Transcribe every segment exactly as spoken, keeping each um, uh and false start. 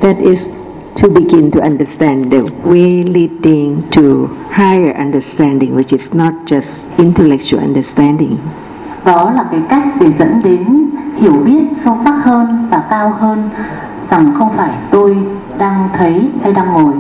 That is to begin to understand the way leading to higher understanding, which is not just intellectual understanding. Đó là cái cách để dẫn đến hiểu biết sâu sắc hơn và cao hơn, rằng không phải tôi đang thấy hay đang ngồi.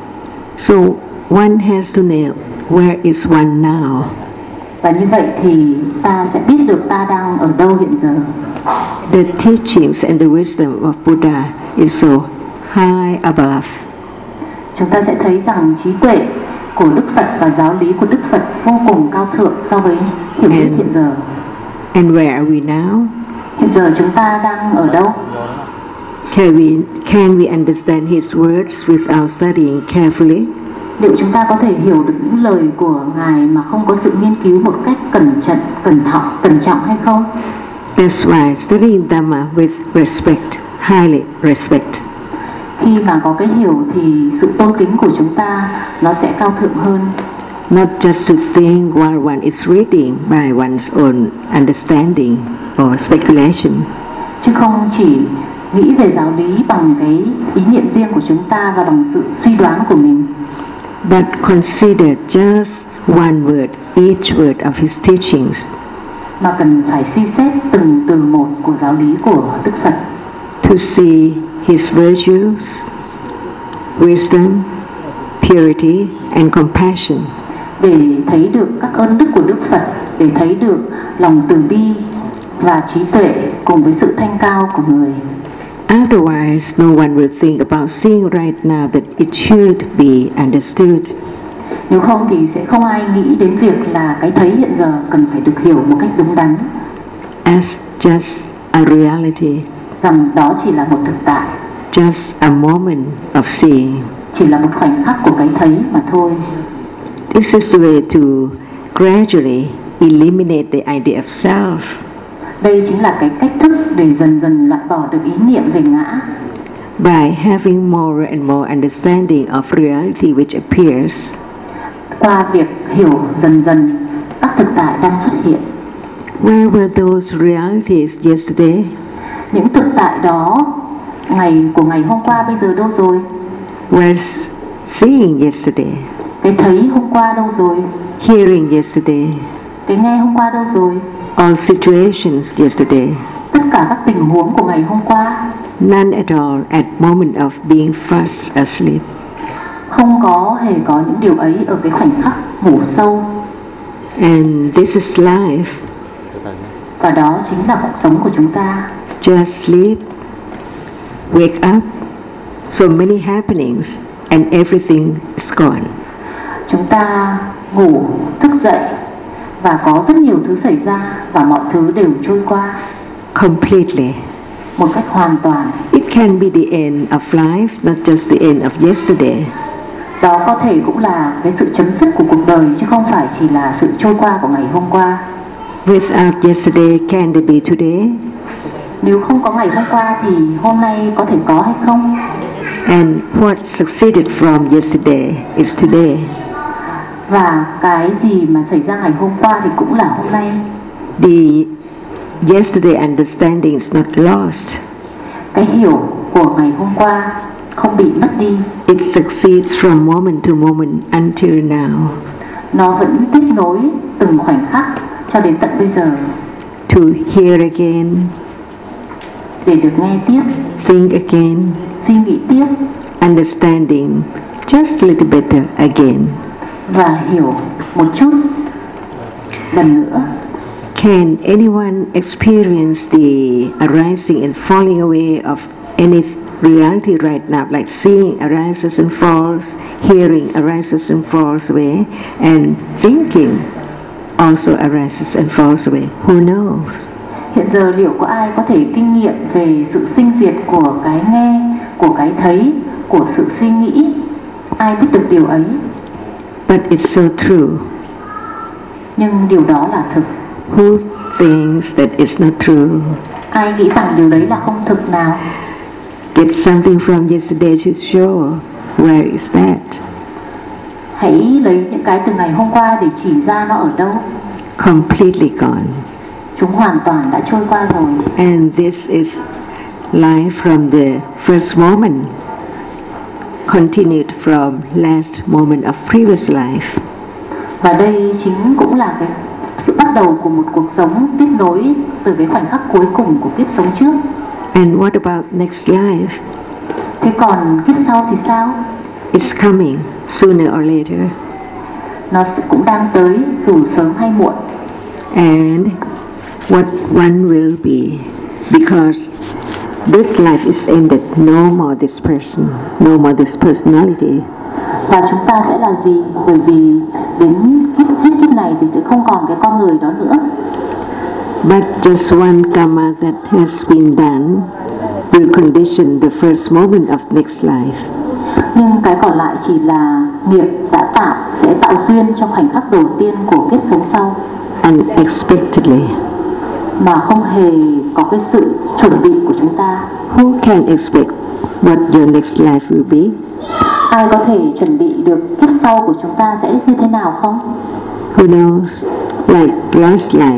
So one has to know where is one now. Và như vậy thì ta sẽ biết được ta đang ở đâu hiện giờ. The teachings and the wisdom of Buddha is so high above. Chúng ta sẽ thấy rằng trí tuệ của Đức Phật và giáo lý của Đức Phật vô cùng cao thượng so với hiểu biết hiện giờ. And where are we now? Hiện giờ chúng ta đang ở đâu? Can we, can we understand his words without studying carefully? Liệu chúng ta có thể hiểu được những lời của Ngài mà không có sự nghiên cứu một cách cẩn trọng, cẩn thận, cẩn trọng hay không? That's why studying Dhamma with respect, highly respect. Khi mà có cái hiểu thì sự tôn kính của chúng ta nó sẽ cao thượng hơn. Not just to think while one is reading by one's own understanding or speculation. Chứ không chỉ nghĩ về giáo lý bằng cái ý niệm riêng của chúng ta và bằng sự suy đoán của mình. But consider just one word, each word of his teachings. Mà cần phải suy xét từng từ một của giáo lý của Đức Phật. To see his virtues, wisdom, purity and compassion. Để thấy được các ơn đức của Đức Phật, để thấy được lòng từ bi và trí tuệ cùng với sự thanh cao của người. Otherwise, no one will think about seeing right now that it should be understood. Nếu không thì sẽ không ai nghĩ đến việc là cái thấy hiện giờ cần phải được hiểu một cách đúng đắn. As just a reality. Rằng đó chỉ là một thực tại. Just a moment of seeing. Chỉ là một khoảnh khắc của cái thấy mà thôi. This is the way to gradually eliminate the idea of self. Đây chính là cái cách thức để dần dần loại bỏ được ý niệm về ngã. By having more and more understanding of reality which appears. Qua việc hiểu dần dần các thực tại đang xuất hiện. Where were those realities yesterday? Những thực tại đó ngày của ngày hôm qua bây giờ đâu rồi? Where's seeing yesterday? Cái thấy hôm qua đâu rồi? Hearing yesterday? Cái nghe hôm qua đâu rồi? All situations yesterday? Tất cả các tình huống của ngày hôm qua? None at all at moment of being fast asleep. Không có hề có những điều ấy ở cái khoảnh khắc ngủ sâu. And this is life. Và đó chính là cuộc sống của chúng ta. Just sleep, wake up, so many happenings and everything is gone. Chúng ta ngủ, thức dậy và có rất nhiều thứ xảy ra và mọi thứ đều trôi qua. Completely. Một cách hoàn toàn. It can be the end of life, not just the end of yesterday. Đó có thể cũng là cái sự chấm dứt của cuộc đời chứ không phải chỉ là sự trôi qua của ngày hôm qua. Without yesterday, can there be today? Nếu không có ngày hôm qua thì hôm nay có thể có hay không? And what succeeded from yesterday is today. Và cái gì mà xảy ra ngày hôm qua thì cũng là hôm nay. The yesterday understanding is not lost. Cái hiểu của ngày hôm qua không bị mất đi. It succeeds from moment to moment until now. Nó vẫn tiếp nối từng khoảnh khắc cho đến tận bây giờ. To hear again. Để được nghe tiếp. Think again. Suy nghĩ tiếp. Understanding just a little better again. Và hiểu một chút lần nữa. Can anyone experience the arising and falling away of any reality right now, like seeing arises and falls, hearing arises and falls away, and thinking also arises and falls away? Who knows? Hiện giờ liệu có ai có thể kinh nghiệm về sự sinh diệt của cái nghe, của cái thấy, của sự suy nghĩ? Ai biết được điều ấy? But it's so true. Nhưng điều đó là thực. Who thinks that it's not true? Ai nghĩ rằng điều đấy là không thực nào? Get something from yesterday to show. Where is that? Hãy lấy những cái từ ngày hôm qua để chỉ ra nó ở đâu. Completely gone. Chúng hoàn toàn đã trôi qua rồi. And this is life from the first moment. continued from last moment of previous life. Và đây chính cũng là cái sự bắt đầu của một cuộc sống tiếp nối từ cái khoảnh khắc cuối cùng của kiếp sống trước. And what about next life? Thế còn kiếp sau thì sao? It's coming sooner or later. Nó cũng đang tới dù sớm hay muộn. And what one will be, because this life is ended, no more this person, no more this personality. Và chúng ta sẽ là gì? Bởi vì đến kiếp hết kiếp này thì sẽ không còn cái con người đó nữa. But just one karma that has been done will condition the first moment of next life. Nhưng cái còn lại chỉ là nghiệp đã tạo, sẽ tạo duyên trong khoảnh khắc đầu tiên của kiếp sống sau. Unexpectedly. Mà không hề có cái sự chuẩn bị của chúng ta. Who can expect what your next life will be? Ai có thể chuẩn bị được kiếp sau của chúng ta sẽ như thế nào không? Who knows? Like last life,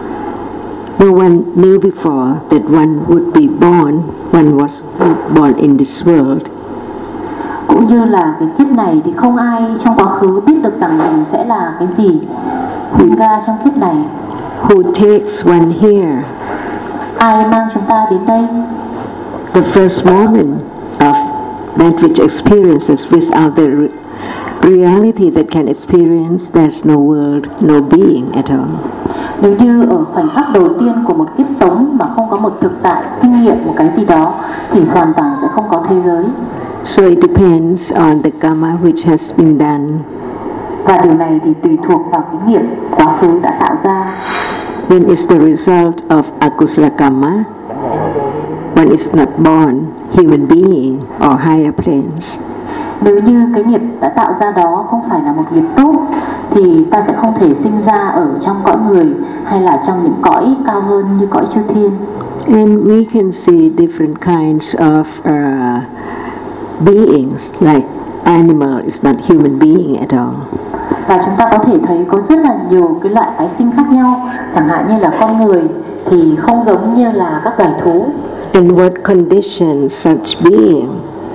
no one knew before that one would be born, one was born in this world. Cũng như là cái kiếp này thì không ai trong quá khứ biết được rằng mình sẽ là cái gì sinh ra trong kiếp này. Who takes one here? Ai mang chúng ta đến đây? The first moment of that which experiences without the re- reality that can experience, there's no world, no being at all. Nếu như ở khoảnh khắc đầu tiên của một kiếp sống mà không có một thực tại kinh nghiệm một cái gì đó thì hoàn toàn sẽ không có thế giới. So it depends on the karma which has been done. Và điều này thì tùy thuộc vào cái nghiệp quá khứ đã tạo ra. When it's the result of akusala karma, when it's not born, human being or higher planes. Nếu như cái nghiệp đã tạo ra đó không phải là một nghiệp tốt thì ta sẽ không thể sinh ra ở trong cõi người hay là trong những cõi cao hơn như cõi chư thiên. And we can see different kinds of uh, beings, like animal is not human being at all. Và chúng ta có thể thấy có rất là nhiều cái loại tái sinh khác nhau, chẳng hạn như là con người thì không giống như là các loài thú. And what conditions such being?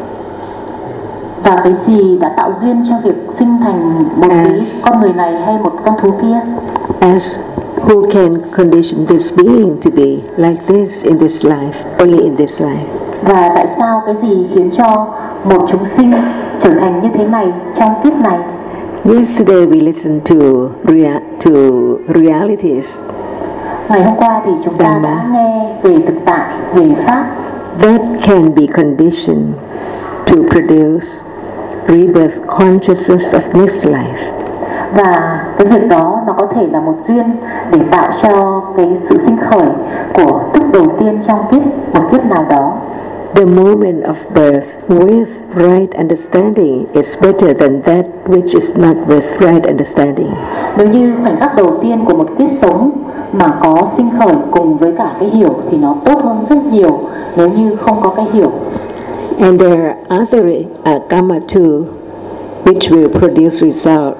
Và cái gì đã tạo duyên cho việc sinh thành một cái con người này hay một con thú kia? As who can condition this being to be like this in this life, only in this life? Và tại sao cái gì khiến cho một chúng sinh trở thành như thế này trong kiếp này? Yesterday we listened to rea- to realities. Ngày hôm qua thì chúng ta đã nghe về thực tại, về pháp. That can be conditioned to produce rebirth consciousness of next life. Và cái việc đó nó có thể là một duyên để tạo cho cái sự sinh khởi của thức đầu tiên trong kiếp, một kiếp nào đó. The moment of birth with right understanding is better than that which is not with right understanding. Nếu như khoảnh khắc đầu tiên của một kiếp sống mà có sinh khởi cùng với cả cái hiểu thì nó tốt hơn rất nhiều nếu như không có cái hiểu. And there are other uh, karma too, which will produce result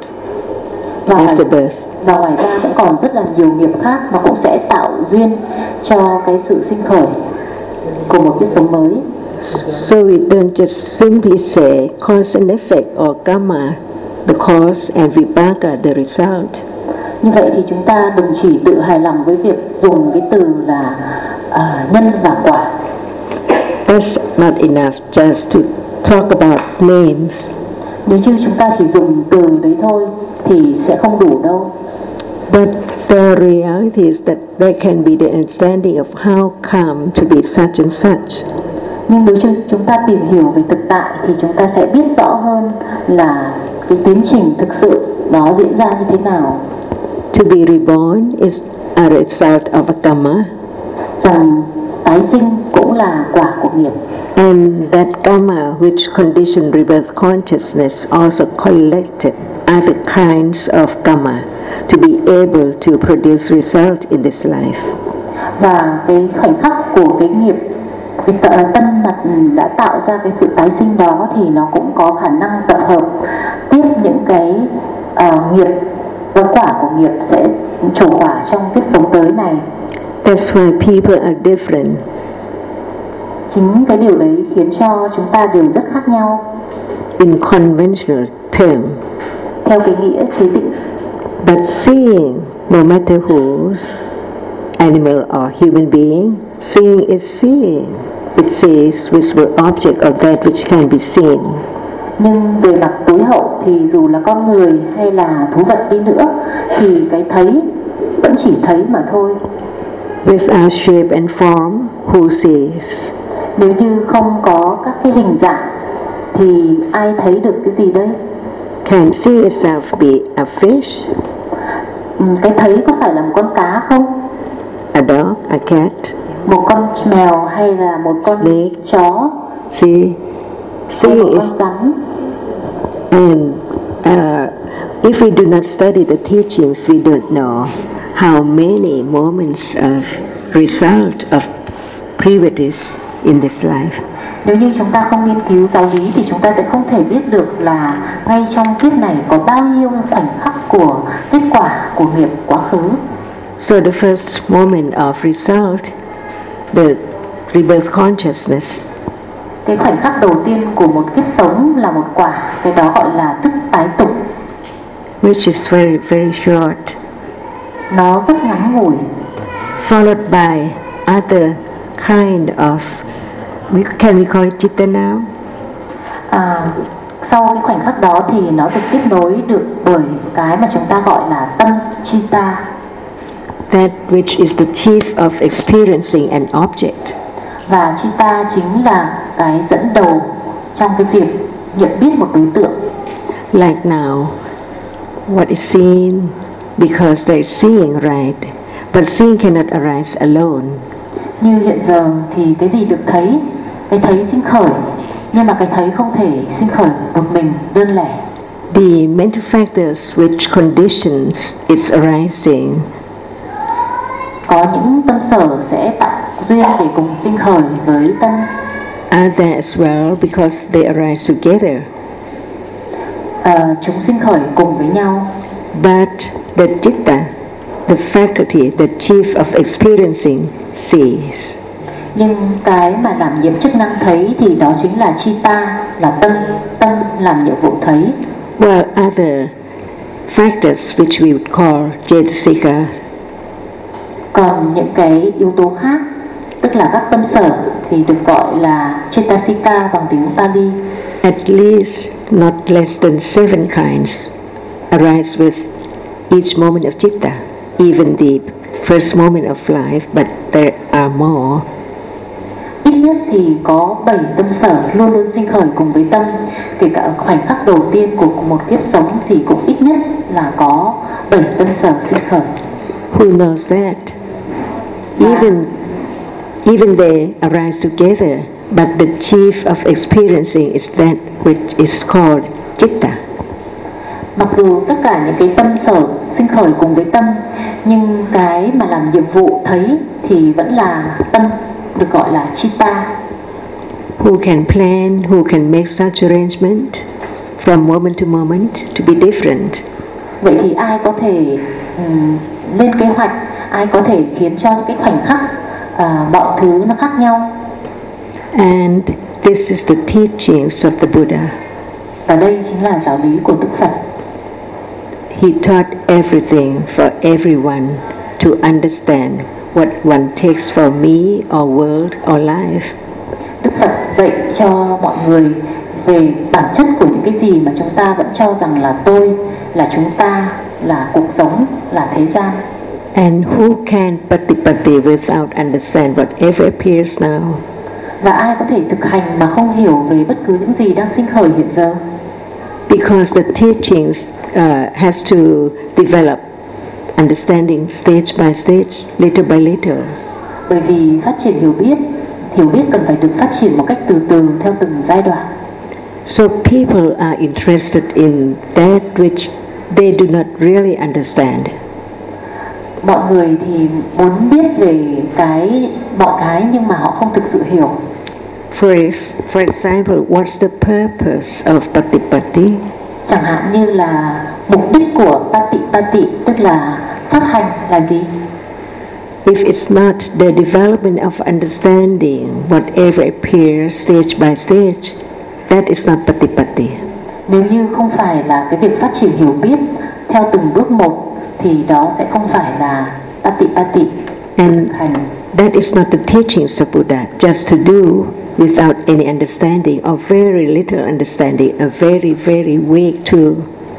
và after birth. Và ngoài ra cũng còn rất là nhiều nghiệp khác, nó cũng sẽ tạo duyên cho cái sự sinh khởi của một kiếp sống mới. So we don't just simply say cause and effect or karma, the cause and vipaka, the result. Như vậy thì chúng ta đừng chỉ tự hài lòng với việc dùng cái từ là uh, nhân và quả. That's not enough just to talk about names. Nếu như chúng ta chỉ dùng từ đấy thôi thì sẽ không đủ đâu. But the reality is that there can be the understanding of how come to be such and such. Nhưng nếu chúng ta tìm hiểu về thực tại thì chúng ta sẽ biết rõ hơn là cái tiến trình thực sự nó diễn ra như thế nào. To be reborn is a result of a karma. Rằng tái sinh cũng là quả của nghiệp. And that karma which conditioned rebirth consciousness also collected other kinds of karma to be able to produce result in this life. Và cái khoảnh khắc của cái nghiệp, cái tân mặt đã tạo ra cái sự tái sinh đó thì nó cũng có khả năng tập hợp tiếp những cái uh, nghiệp và quả của nghiệp sẽ trổ quả trong kiếp sống tới này. That's why people are different. Chính cái điều đấy khiến cho chúng ta đều rất khác nhau. in conventional term. Theo cái nghĩa chế định. But seeing, no matter whose, animal or human being, seeing is seeing. It sees which were object of that which can be seen. Nhưng về mặt tối hậu thì dù là con người hay là thú vật đi nữa thì cái thấy vẫn chỉ thấy mà thôi. Without shape and form, who sees? Nếu như không có các cái hình dạng thì ai thấy được cái gì đây? Can see itself be a fish? Ừ, cái thấy có phải là một con cá không? A dog, a cat? Một con mèo hay là một con snake, chó? See, seeing một is con rắn. And uh, if we do not study the teachings, we don't know how many moments of result of privities in this life. Nếu như chúng ta không nghiên cứu giáo lý thì chúng ta sẽ không thể biết được là ngay trong kiếp này có bao nhiêu khoảnh khắc của kết quả của nghiệp quá khứ. So the first moment of result, the rebirth consciousness, cái khoảnh khắc đầu tiên của một kiếp sống là một quả, cái đó gọi là thức tái tục, which is very very short, nó rất ngắn ngủi, followed by other kind of, we, can we call it chitta now? À, sau cái khoảnh khắc đó thì nó được tiếp nối được bởi cái mà chúng ta gọi là tâm chitta. That which is the chief of experiencing an object. Và chitta chính là cái dẫn đầu trong cái việc nhận biết một đối tượng. Like now, what is seen because they're seeing, right? But seeing cannot arise alone. Như hiện giờ thì cái gì được thấy, cái thấy sinh khởi, nhưng mà cái thấy không thể sinh khởi một mình đơn lẻ. The mental factors which conditions its arising, có những tâm sở sẽ tạo duyên để cùng sinh khởi với tâm, are there as well because they arise together. Uh, chúng sinh khởi cùng với nhau. But the chitta, the faculty, the chief of experiencing, sees. Nhưng cái mà đảm nhiệm chức năng thấy thì đó chính là chitta, là tâm, tâm làm nhiệm vụ thấy. Well, other factors which we would call cetasika. Còn những cái yếu tố khác, tức là các tâm sở thì được gọi là cetasika bằng tiếng Pali. At least not less than seven kinds arise with each moment of chitta, even the first moment of life, but there are more. Ít nhất thì có bảy tâm sở luôn luôn sinh khởi cùng với tâm. Kể cả ở khoảnh khắc đầu tiên của một kiếp sống thì cũng ít nhất là có bảy tâm sở sinh khởi. Who knows that? Even, even they arise together, but the chief of experiencing is that which is called chitta. Mặc dù tất cả những cái tâm sở sinh khởi cùng với tâm, nhưng cái mà làm nhiệm vụ thấy thì vẫn là tâm, được gọi là chitta. Who can plan, who can make such arrangement from moment to moment to be different? Vậy thì ai có thể um, lên kế hoạch, ai có thể khiến cho những cái khoảnh khắc uh, mọi thứ nó khác nhau? And this is the teachings of the Buddha. Và đây chính là giáo lý của Đức Phật. He taught everything for everyone to understand what one takes for me or world or life. Đức Phật dạy cho mọi người về bản chất của những cái gì mà chúng ta vẫn cho rằng là tôi, là chúng ta, là cuộc sống, là thế gian. And who can patipati without understand whatever appears now? Và ai có thể thực hành mà không hiểu về bất cứ những gì đang sinh khởi hiện giờ? Because the teachings uh, has to develop understanding stage by stage, little by little. Bởi vì phát triển hiểu biết, hiểu biết cần phải được phát triển một cách từ từ theo từng giai đoạn. So people are interested in that which they do not really understand. Mọi người thì muốn biết về cái mọi cái nhưng mà họ không thực sự hiểu. For, for example, what's the purpose of patipati? Chẳng hạn như là mục đích của patipati, tức là phát hành là gì? If it's not the development of understanding whatever appears stage by stage, that is not patipatti. Nếu như không phải là cái việc phát triển hiểu biết theo từng bước một thì đó sẽ không phải là patipatti. And that is not the teachings of Buddha, just to do without any understanding or very little understanding, a very, very weak tool.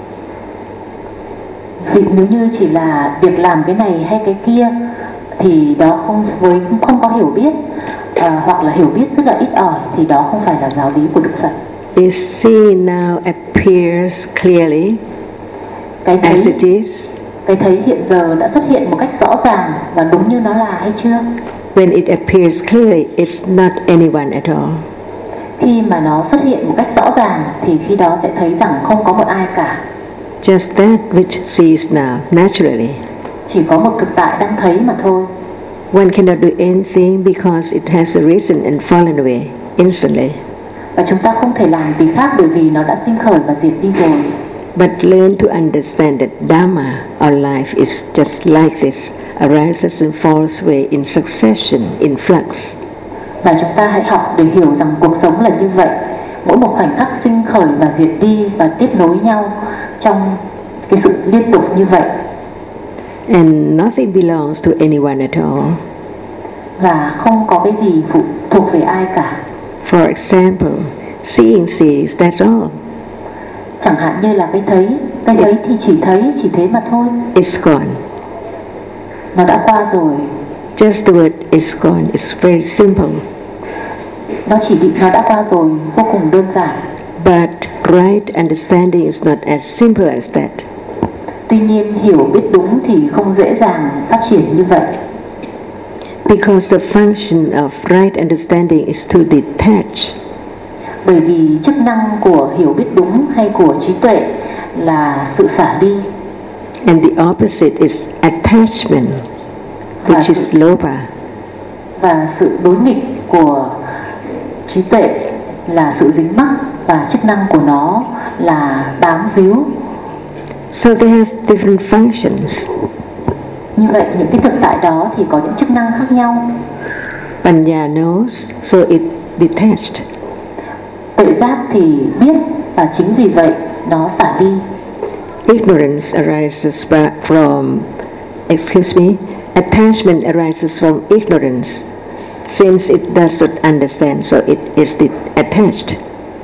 Vì nếu như chỉ là việc làm cái này hay cái kia thì đó không với không có hiểu biết à, hoặc là hiểu biết rất là ít ỏi thì đó không phải là giáo lý của Đức Phật. Is seen now appears clearly cái thấy, as it is. Cái thấy hiện giờ đã xuất hiện một cách rõ ràng và đúng như nó là hay chưa? When it appears clearly, it's not anyone at all. Khi mà nó xuất hiện một cách rõ ràng thì khi đó sẽ thấy rằng không có một ai cả. Just that which sees now naturally. Chỉ có một thực tại đang thấy mà thôi. One cannot do anything because it has arisen and fallen away instantly. Và chúng ta không thể làm gì khác bởi vì nó đã sinh khởi và diệt đi rồi. But learn to understand that Dhamma or life is just like this, arises and falls away in succession, in flux. Và chúng ta hãy học để hiểu rằng cuộc sống là như vậy, mỗi một khoảnh khắc sinh khởi và diệt đi và tiếp nối nhau trong cái sự liên tục như vậy. And nothing belongs to anyone at all. Và không có cái gì phụ thuộc về ai cả. For example, seeing sees, that's all. Chẳng hạn như là cái thấy, cái thấy thì chỉ thấy, chỉ thế mà thôi. It's gone. Nó đã qua rồi. Just the word is gone is very simple. Nó chỉ định nó đã qua rồi, vô cùng đơn giản. But right understanding is not as simple as that. Tuy nhiên hiểu biết đúng thì không dễ dàng phát triển như vậy. Because the function of right understanding is to detach. Bởi vì chức năng của hiểu biết đúng hay của trí tuệ là sự xả ly. And the opposite is attachment, which is loba. Và sự đối nghịch của trí tuệ là sự dính mắc và chức năng của nó là bám víu. So they have different functions. Như vậy những cái thực tại đó thì có những chức năng khác nhau. Panya knows, so it detached. Tuệ giác thì biết và chính vì vậy nó xả ly. Ignorance arises from, excuse me, attachment arises from ignorance. Since it does not understand, so it is attached.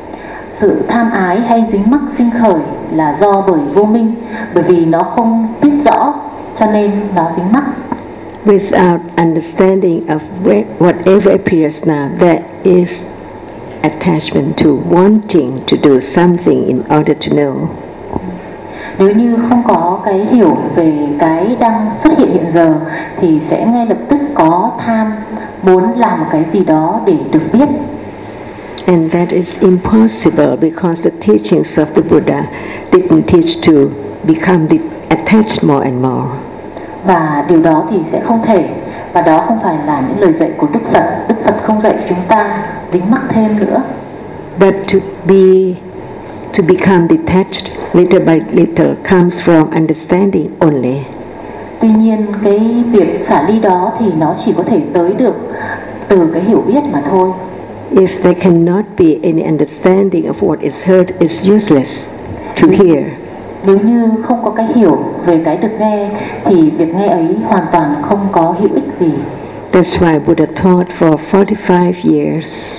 Sự tham ái hay dính mắc sinh khởi là do bởi vô minh, bởi vì nó không biết rõ cho nên nó dính mắc. Without understanding of whatever appears now, there is attachment to wanting to do something in order to know. Nếu như không có cái hiểu về cái đang xuất hiện hiện giờ thì sẽ ngay lập tức có tham muốn làm một cái gì đó để được biết. And that is impossible because the teachings of the Buddha didn't teach to become attached more and more. Và điều đó thì sẽ không thể, và đó không phải là những lời dạy của Đức Phật. Đức Phật không dạy chúng ta dính mắc thêm nữa. But to be to become detached little by little comes from understanding only. Tuy nhiên cái việc xả ly đó thì nó chỉ có thể tới được từ cái hiểu biết mà thôi. If there cannot be any understanding of what is heard, is useless to hear. Nếu như không có cái hiểu về cái được nghe thì việc nghe ấy hoàn toàn không có hữu ích gì. That's why Buddha taught for forty-five years.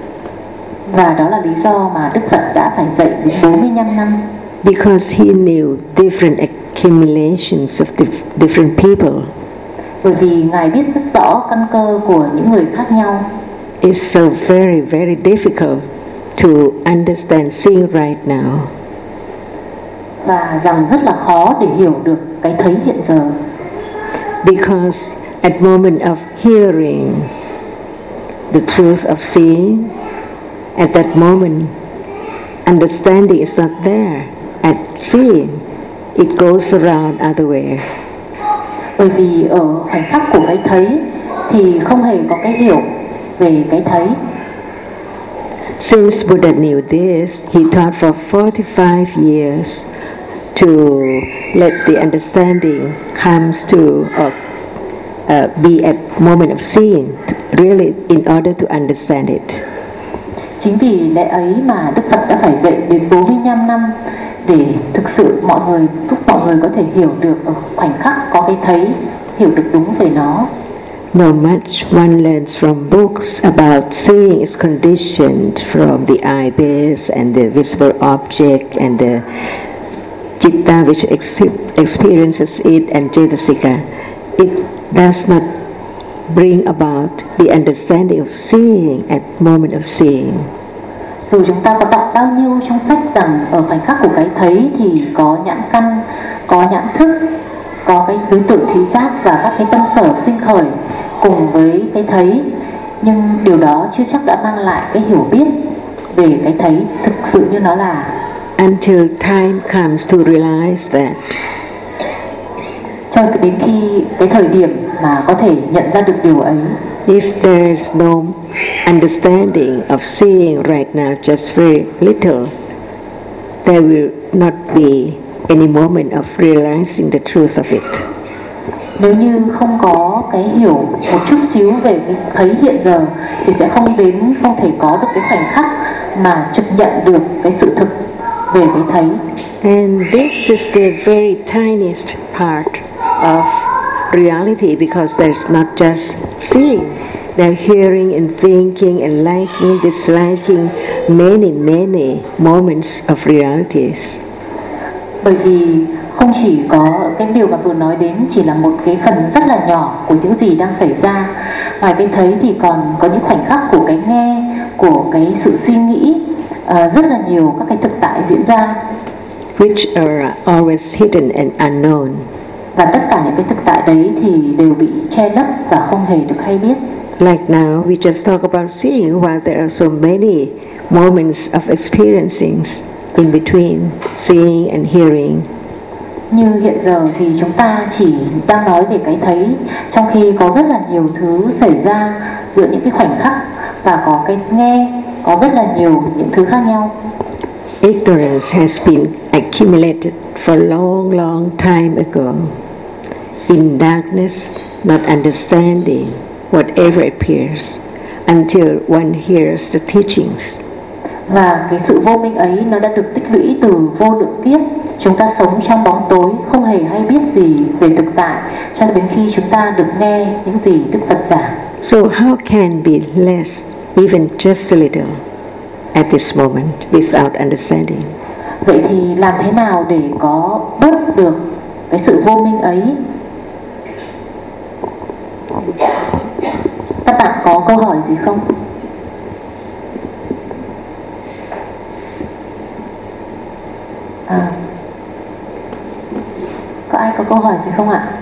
Và đó là lý do mà Đức Phật đã phải dạy đến bốn mươi lăm năm. Because he knew different accumulations of different people. Bởi vì Ngài biết rất rõ căn cơ của những người khác nhau. It's so very, very difficult to understand seeing right now. Và rằng rất là khó để hiểu được cái thấy hiện giờ. Because at moment of hearing the truth of seeing, at that moment understanding is not there. At seeing, it goes around other way. Bởi vì ở khoảnh khắc của cái thấy thì không hề có cái hiểu về cái thấy. Since Buddha knew this, he taught for forty-five years to let the understanding comes to or uh, be at moment of seeing, really in order to understand it. Chính vì lẽ ấy mà Đức Phật đã phải dạy đến bốn mươi lăm năm để thực sự mọi người, giúp mọi người có thể hiểu được ở khoảnh khắc có cái thấy, hiểu được đúng về nó. No much one learns from books about seeing is conditioned from the eye base and the visible object and the citta which ex- experiences it and cetasika. It does not bring about the understanding of seeing at moment of seeing. Dù chúng ta có đọc bao nhiêu trong sách rằng ở khoảnh khắc của cái thấy thì có nhãn căn, có nhãn thức, có cái đối tượng thị giác và các cái tâm sở sinh khởi cùng với cái thấy, nhưng điều đó chưa chắc đã mang lại cái hiểu biết về cái thấy thực sự như nó là. Until time comes to realize that. Cho đến khi cái thời điểm mà có thể nhận ra được điều ấy. If there's no understanding of seeing right now, just very little, there will not be any moment of realizing the truth of it. Nếu như không có cái hiểu một chút xíu về cái thấy hiện giờ thì sẽ không đến, không thể có được cái khoảnh khắc mà trực nhận được cái sự thực về cái thấy. And this is the very tiniest part of reality, because there's not just seeing, they're hearing and thinking and liking, disliking, many, many moments of realities. Bởi vì không chỉ có cái điều mà vừa nói đến chỉ là một cái phần rất là nhỏ của những gì đang xảy ra. Ngoài cái thấy thì còn có những khoảnh khắc của cái nghe, của cái sự suy nghĩ, uh, rất là nhiều các cái thực tại diễn ra. Which are always hidden and unknown. Và tất cả những cái thực tại đấy thì đều bị che lấp và không hề được hay biết. Like now, we just talk about seeing, while there are so many moments of experiencing in between seeing and hearing. Như hiện giờ thì chúng ta chỉ đang nói về cái thấy, trong khi có rất là nhiều thứ xảy ra giữa những cái khoảnh khắc, và có cái nghe, có rất là nhiều những thứ khác nhau. Ignorance has been accumulated for a long, long time ago. In darkness, not understanding whatever appears until one hears the teachings. Và cái sự vô minh ấy nó đã được tích lũy từ vô lượng kiếp. Chúng ta sống trong bóng tối, không hề hay biết gì về thực tại, cho đến khi chúng ta được nghe những gì Đức Phật giảng. So how can be less, even just a little, at this moment without understanding? Vậy thì làm thế nào để có bớt được cái sự vô minh ấy? Các bạn có câu hỏi gì không? À, có ai có câu hỏi gì không ạ?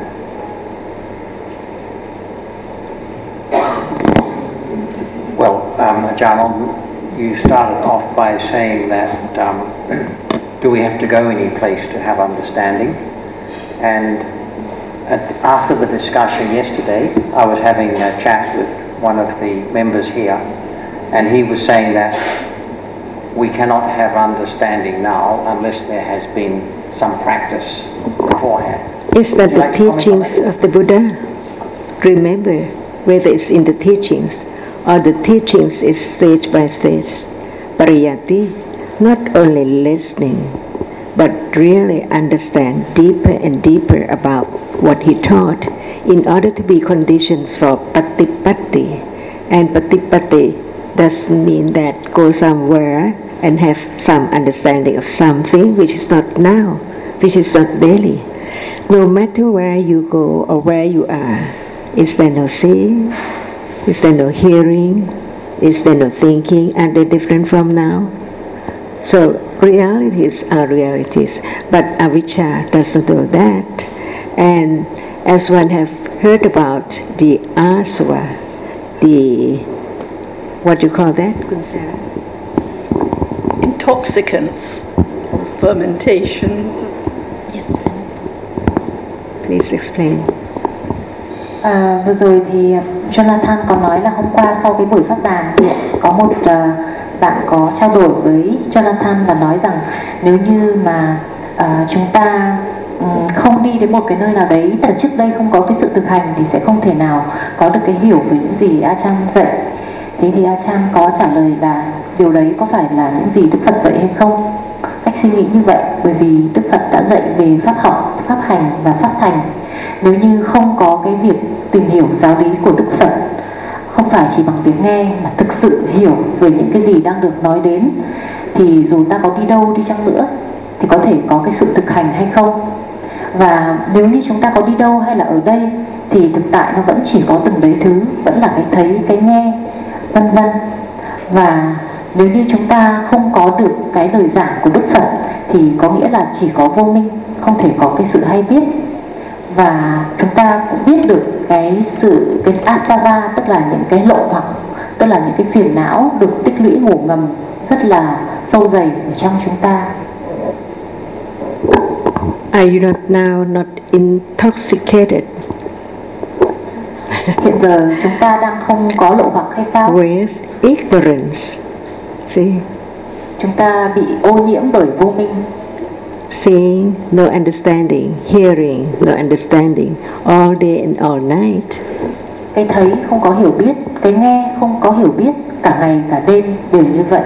Well, um, Ajahn, you started off by saying that um, do we have to go any place to have understanding? And at, after the discussion yesterday, I was having a chat with one of the members here, and he was saying that we cannot have understanding now unless there has been some practice beforehand. Is that Would you the like to comment on teachings that? of the Buddha? Remember, whether it's in the teachings or the teachings is stage by stage. Pariyati, not only listening, but really understand deeper and deeper about what he taught in order to be conditions for patipatti. And patipatti doesn't mean that go somewhere and have some understanding of something which is not now, which is not daily. No matter where you go or where you are, is there no seeing? Is there no hearing? Is there no thinking? Are they different from now? So realities are realities, but avijja doesn't do that. And as one have heard about the asava, the, what do you call that, Gunsara? Intoxicants or fermentations. Yes. Please explain. À, vừa rồi thì Jonathan có nói là hôm qua sau cái buổi pháp đàm thì có một uh, bạn có trao đổi với Jonathan và nói rằng nếu như mà uh, chúng ta um, không đi đến một cái nơi nào đấy, tức là trước đây không có cái sự thực hành thì sẽ không thể nào có được cái hiểu về những gì A Chan dạy. Thế thì Achan có trả lời là điều đấy có phải là những gì Đức Phật dạy hay không? Cách suy nghĩ như vậy bởi vì Đức Phật đã dạy về pháp học, pháp hành và pháp thành. Nếu như không có cái việc tìm hiểu giáo lý của Đức Phật, không phải chỉ bằng việc nghe mà thực sự hiểu về những cái gì đang được nói đến, thì dù ta có đi đâu đi chăng nữa thì có thể có cái sự thực hành hay không. Và nếu như chúng ta có đi đâu hay là ở đây thì thực tại nó vẫn chỉ có từng đấy thứ, vẫn là cái thấy, cái nghe, vân vân. Và nếu như chúng ta không có được cái lời giảng của Đức Phật thì có nghĩa là chỉ có vô minh, không thể có cái sự hay biết. Và chúng ta cũng biết được cái sự, cái asava, tức là những cái lộ hoặc, tức là những cái phiền não được tích lũy ngủ ngầm rất là sâu dày ở trong chúng ta. Are you not now not intoxicated? Hiện giờ chúng ta đang không có lộ hoặc hay sao? With ignorance. See? Chúng ta bị ô nhiễm bởi vô minh. Seeing, no understanding. Hearing, no understanding. All day and all night. Cái thấy không có hiểu biết, cái nghe không có hiểu biết, cả ngày cả đêm đều như vậy.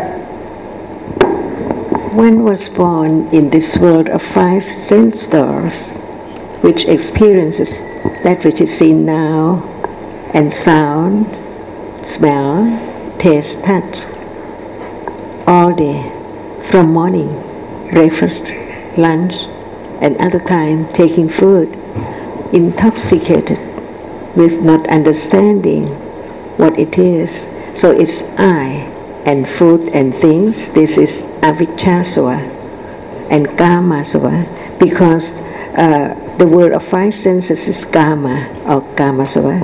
One was born in this world of five sense doors, which experiences that which is seen now, and sound, smell, taste, touch, all day, from morning, breakfast, lunch, and other time taking food, intoxicated with not understanding what it is. So it's I and food and things. This is avijjasava and kamasava, because uh, the world of five senses is kama or kamasava.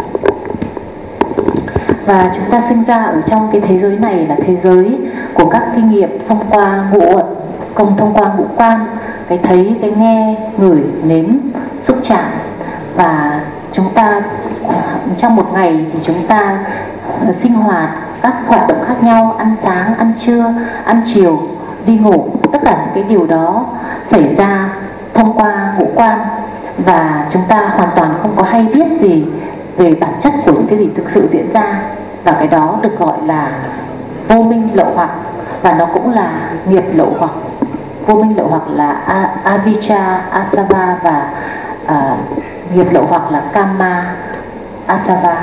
Và chúng ta sinh ra ở trong cái thế giới này là thế giới của các kinh nghiệm thông qua ngũ uẩn, công thông qua ngũ quan, cái thấy, cái nghe, ngửi, nếm, xúc chạm. Và chúng ta trong một ngày thì chúng ta sinh hoạt các hoạt động khác nhau, ăn sáng, ăn trưa, ăn chiều, đi ngủ. Tất cả những cái điều đó xảy ra thông qua ngũ quan, và chúng ta hoàn toàn không có hay biết gì về bản chất của những cái gì thực sự diễn ra. Và cái đó được gọi là vô minh lậu hoặc, và nó cũng là nghiệp lậu hoặc. Vô minh lậu hoặc là avijja, asava, và uh, nghiệp lậu hoặc là kama, asava.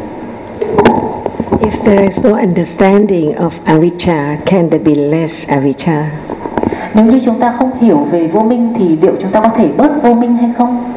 If there is no understanding of avijja, can there be less avijja? Nếu như chúng ta không hiểu về vô minh thì liệu chúng ta có thể bớt vô minh hay không?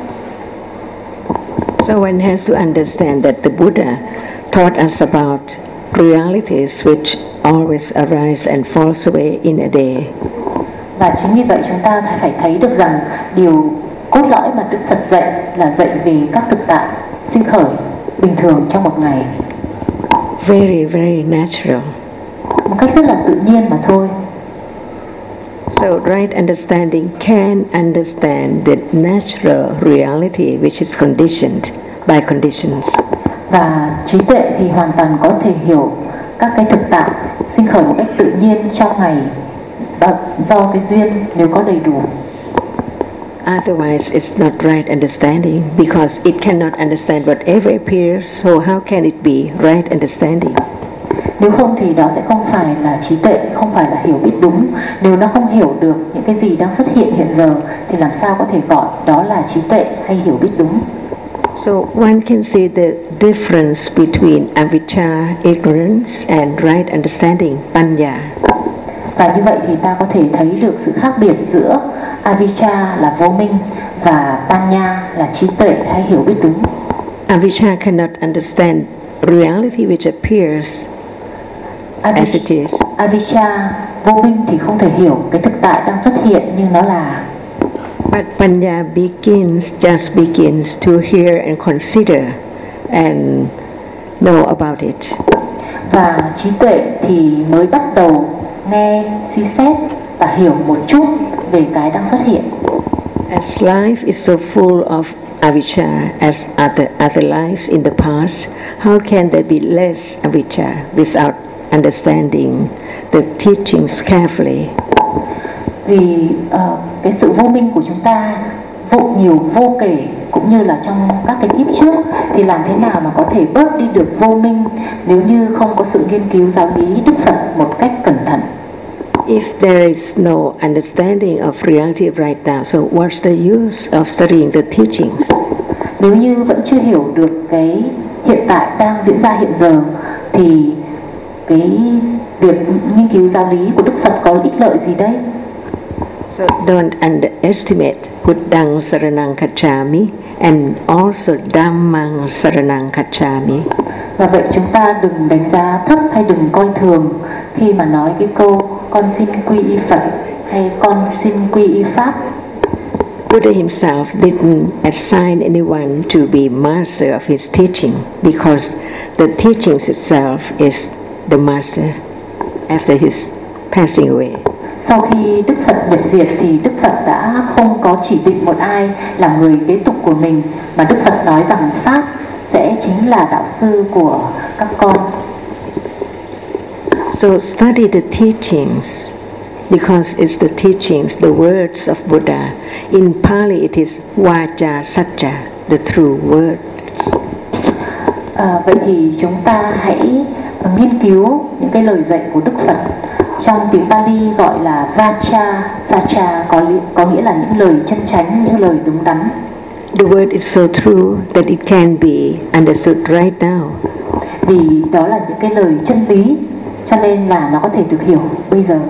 So one has to understand that the Buddha taught us about realities which always arise and falls away in a day. Và chính vì vậy chúng ta phải thấy được rằng điều cốt lõi mà Đức Phật dạy là dạy về các thực tại sinh khởi bình thường trong một ngày. Very, very natural. Một cách rất là tự nhiên mà thôi. So right understanding can understand the natural reality which is conditioned by conditions. Và trí tuệ thì hoàn toàn có thể hiểu các cái thực tại sinh khởi một cách tự nhiên trong ngày do cái duyên nếu có đầy đủ. Otherwise it's not right understanding, because it cannot understand whatever appears, so how can it be right understanding? Nếu không thì đó sẽ không phải là trí tuệ, không phải là hiểu biết đúng. Nếu nó không hiểu được những cái gì đang xuất hiện hiện giờ thì làm sao có thể gọi đó là trí tuệ hay hiểu biết đúng? So one can see the difference between avijja, ignorance, and right understanding, panya. Và như vậy thì ta có thể thấy được sự khác biệt giữa avijja là vô minh và panya là trí tuệ hay hiểu biết đúng. Avijja cannot understand reality which appears as it is. Avijja, vô minh thì không thể hiểu cái thực tại đang xuất hiện như nó là. But panya begins, just begins to hear and consider and know about it. Và trí tuệ thì mới bắt đầu nghe, suy xét và hiểu một chút về cái đang xuất hiện. As life is so full of avijja as other other lives in the past, how can there be less avijja without understanding the teachings carefully? Vì uh, cái sự vô minh của chúng ta vô nhiều vô kể, cũng như là trong các cái kiếp trước, thì làm thế nào mà có thể bớt đi được vô minh nếu như không có sự nghiên cứu giáo lý Đức Phật một cách cẩn thận. If there is no understanding of reality right now, so what's the use of studying the teachings? Nếu như vẫn chưa hiểu được cái hiện tại đang diễn ra hiện giờ, thì cái việc nghiên cứu giáo lý của Đức Phật có ích lợi gì đây? So don't underestimate Buddhang Saranang Gacchami and also Dhammang Saranang Gacchami. Và vậy chúng ta đừng đánh giá thấp hay đừng coi thường khi mà nói cái câu con xin quy y Phật hay con xin quy y Pháp. Buddha himself didn't assign anyone to be master of his teaching because the teachings itself is the master after his passing away. Sau khi Đức Phật nhập diệt thì Đức Phật đã không có chỉ định một ai làm người kế tục của mình, mà Đức Phật nói rằng Pháp sẽ chính là đạo sư của các con. So study the teachings because it's the teachings, the words of Buddha. In Pali it is Vaca Satcha, the true words. À, vậy thì chúng ta hãy nghiên cứu những cái lời dạy của Đức Phật. Trong tiếng Pali gọi là Vaca Satcha, có, có nghĩa là những lời chân chánh, những lời đúng đắn. The word is so true that it can be understood right now. Vì đó là những cái lời chân lý, cho nên là nó có thể được hiểu bây giờ.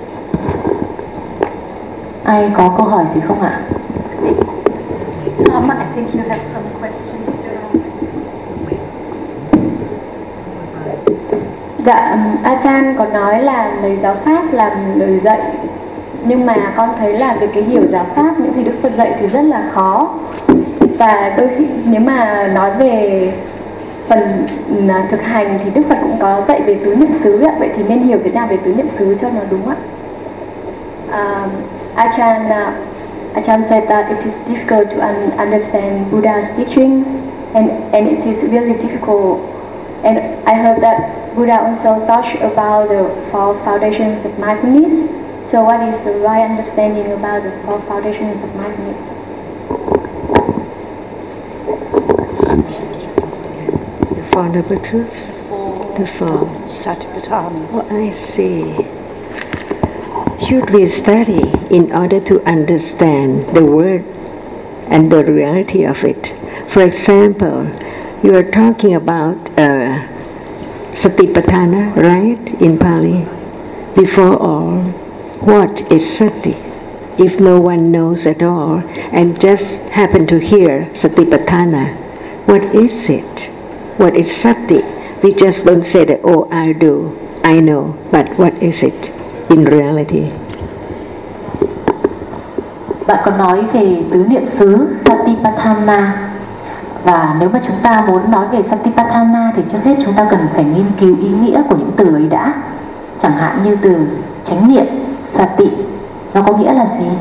Ai có câu hỏi gì không ạ? Um, I think you have some questions to ask. Dạ, Achan có nói là lời giáo pháp là lời dạy, nhưng mà con thấy là về cái hiểu giáo pháp, những gì Đức Phật dạy thì rất là khó. Và đôi khi nếu mà nói về phần thực hành thì Đức Phật cũng có dạy về tứ niệm xứ ạ. Vậy thì nên hiểu thế nào về tứ niệm xứ cho nó đúng ạ? Um, Achan, uh, Achan said that it is difficult to un understand Buddha's teachings, and, and it is really difficult. And I heard that Buddha also touched about the four foundations of mindfulness. So what is the right understanding about the four foundations of mindfulness? The Four Noble Truths? The Four Satipatthanas. Oh, I see. Should we study in order to understand the word and the reality of it? For example, you are talking about uh, Satipatthana, right, in Pali? Before all, what is Sati? If no one knows at all and just happen to hear Satipatthana, what is it? What is Sati? We just don't say that, oh, I do, I know, but what is it in reality? Bạn có nói về tứ niệm xứ Satipatthana. Và nếu mà chúng ta muốn nói về Satipatthana thì trước hết chúng ta cần phải nghiên cứu ý nghĩa của những từ ấy đã. Chẳng hạn như từ chánh niệm, Sati, nó có nghĩa là gì?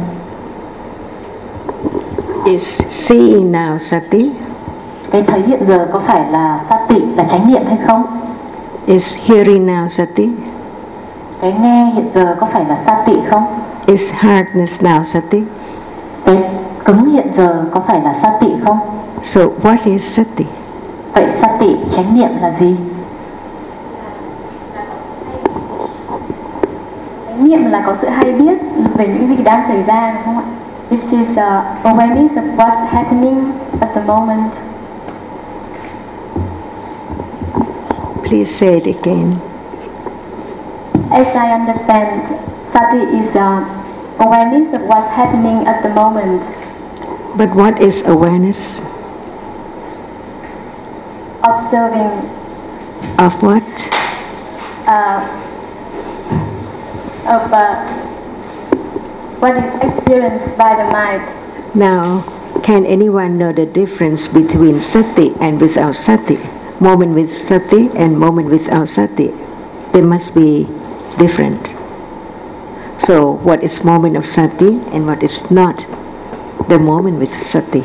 Is seeing now Sati? Cái thấy hiện giờ có phải là Sati, là chánh niệm hay không? Is hearing now Sati? Cái nghe hiện giờ có phải là Sati không? Is hardness now Sati? Cái cứng hiện giờ có phải là Sati không? So what is Sati? Vậy Sati, chánh niệm là gì? Chánh niệm là có sự hay biết về những gì đang xảy ra, đúng không ạ? This is uh, awareness of what's happening at the moment. Please say it again. As I understand, Sati is uh, awareness of what's happening at the moment. But what is awareness? Observing. Of what? Uh, of uh, what is experienced by the mind. Now, can anyone know the difference between sati and without sati? Moment with sati and moment without sati. They must be different. So, what is moment of sati and what is not the moment with sati?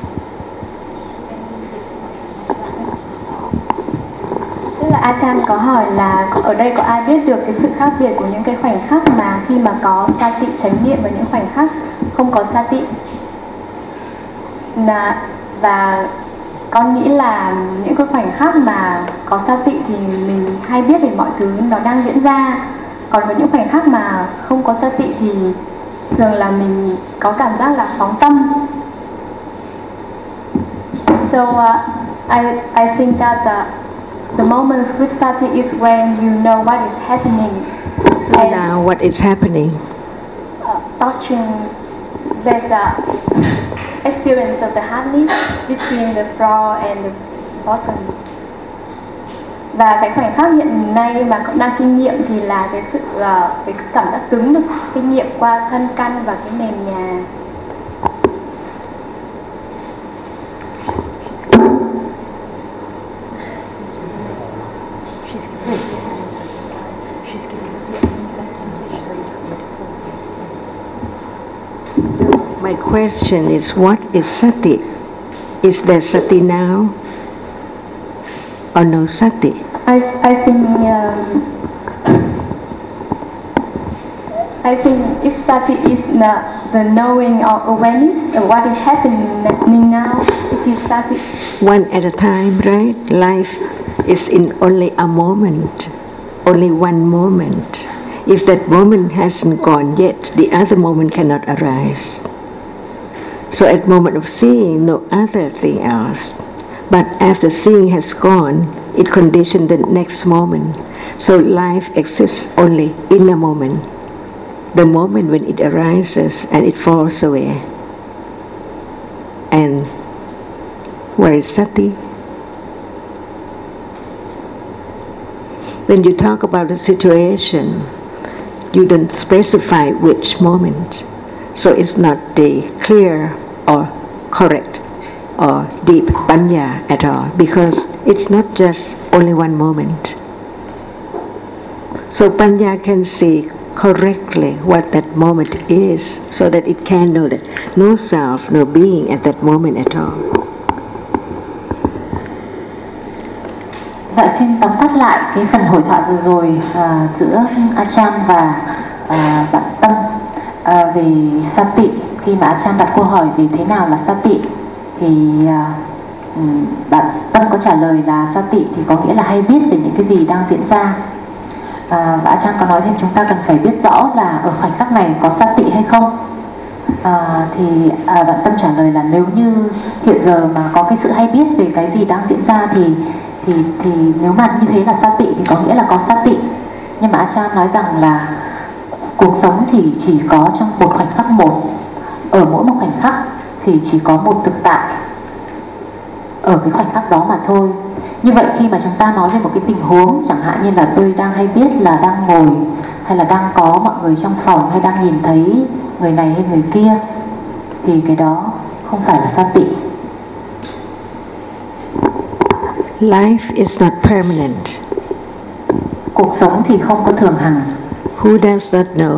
Tức là Achan có hỏi là ở đây có ai biết được cái sự khác biệt của những cái khoảnh khắc mà khi mà có sati chánh niệm và những khoảnh khắc không có sati. Là, và con nghĩ là những cái khoảnh khắc mà có sati thì mình hay biết về mọi thứ nó đang diễn ra. Còn có những khoảnh khắc mà không có sati thì thường là mình có cảm giác là phóng tâm. So uh, I I think that uh, the moments with sati is when you know what is happening. So now what is happening? Uh, touching, there's a experience of the happiness between the floor and the bottom. Và cái khoảnh khắc hiện nay mà cậu đang kinh nghiệm thì là cái sự uh, cái cảm giác cứng được kinh nghiệm qua thân căn và cái nền nhà. My question is, what is sati? Is there sati now or no sati? I I think um, I think if sati is the, the knowing or awareness of what is happening now, it is sati. One at a time, right? Life is in only a moment, only one moment. If that moment hasn't gone yet, the other moment cannot arise. So at moment of seeing, no other thing else. But after seeing has gone, it conditions the next moment. So life exists only in a moment. The moment when it arises and it falls away. And where is sati? When you talk about a situation, you don't specify which moment. So it's not the clear or correct or deep panya at all, because it's not just only one moment. So panya can see correctly what that moment is, so that it can know that no self, no being at that moment at all. Dạ, xin tóm tắt lại cái phần hội thoại vừa rồi uh, giữa Achan và uh, bạn Tâm uh, về sati. Khi mà Achan đặt câu hỏi về thế nào là sati thì uh, bạn Tâm có trả lời là sati thì có nghĩa là hay biết về những cái gì đang diễn ra. Uh, và Achan có nói thêm chúng ta cần phải biết rõ là ở khoảnh khắc này có sati hay không. Uh, thì uh, bạn Tâm trả lời là nếu như hiện giờ mà có cái sự hay biết về cái gì đang diễn ra thì thì thì nếu mà như thế là sati thì có nghĩa là có sati. Nhưng mà Achan nói rằng là cuộc sống thì chỉ có trong một khoảnh khắc một, ở mỗi một khoảnh khắc thì chỉ có một thực tại ở cái khoảnh khắc đó mà thôi. Như vậy khi mà chúng ta nói về một cái tình huống, chẳng hạn như là tôi đang hay biết là đang ngồi hay là đang có mọi người trong phòng hay đang nhìn thấy người này hay người kia, thì cái đó không phải là sati. Life is not permanent. Cuộc sống thì không có thường hằng. Who does not know?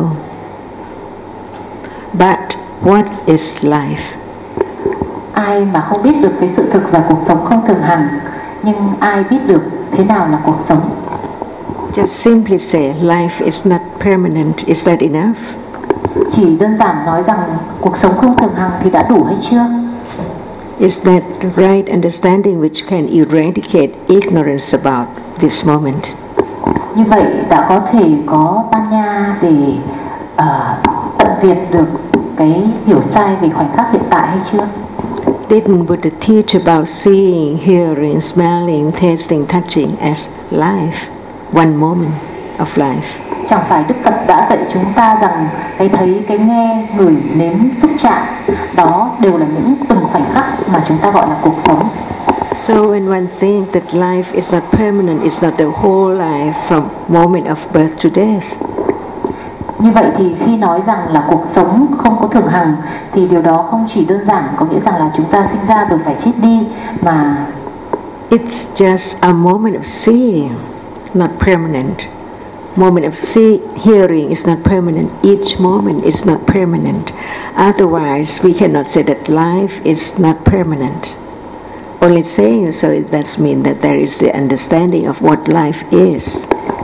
But what is life? Ai mà không biết được cái sự thực và cuộc sống không thường hằng, nhưng ai biết được thế nào là cuộc sống? Just simply say life is not permanent. Is that enough? Chỉ đơn giản nói rằng cuộc sống không thường hằng thì đã đủ hay chưa? Is that the right understanding which can eradicate ignorance about this moment? Như vậy đã có thể có panya để uh, tận diệt được cái hiểu sai về khoảnh khắc hiện tại hay chưa? Didn't Buddha teach about seeing, hearing, smelling, tasting, touching as life, one moment of life? Chẳng phải Đức Phật đã dạy chúng ta rằng cái thấy, cái nghe, ngửi, nếm, xúc chạm đó đều là những từng khoảnh khắc mà chúng ta gọi là cuộc sống. So when one thinks that life is not permanent, it's not the whole life from moment of birth to death. Như vậy thì khi nói rằng là cuộc sống không có thường hằng thì điều đó không chỉ đơn giản có nghĩa rằng là chúng ta sinh ra rồi phải chết đi, mà it's just a moment of seeing, not permanent. Moment of see, hearing is not permanent. Each moment is not permanent. Otherwise, we cannot say that life is not permanent. Only saying so that means that there is the understanding of what life is.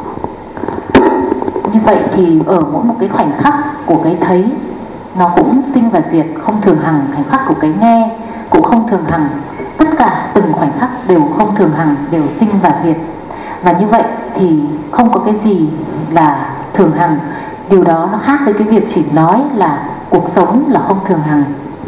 Như vậy thì ở mỗi một cái khoảnh khắc của cái thấy nó cũng sinh và diệt, không thường hằng. Khoảnh khắc của cái nghe cũng không thường hằng. Tất cả từng từng khoảnh khắc đều không thường hằng, đều sinh và diệt. Và như vậy thì không có cái gì là thường hằng. Điều đó nó khác với cái việc chỉ nói là cuộc sống là không thường hằng.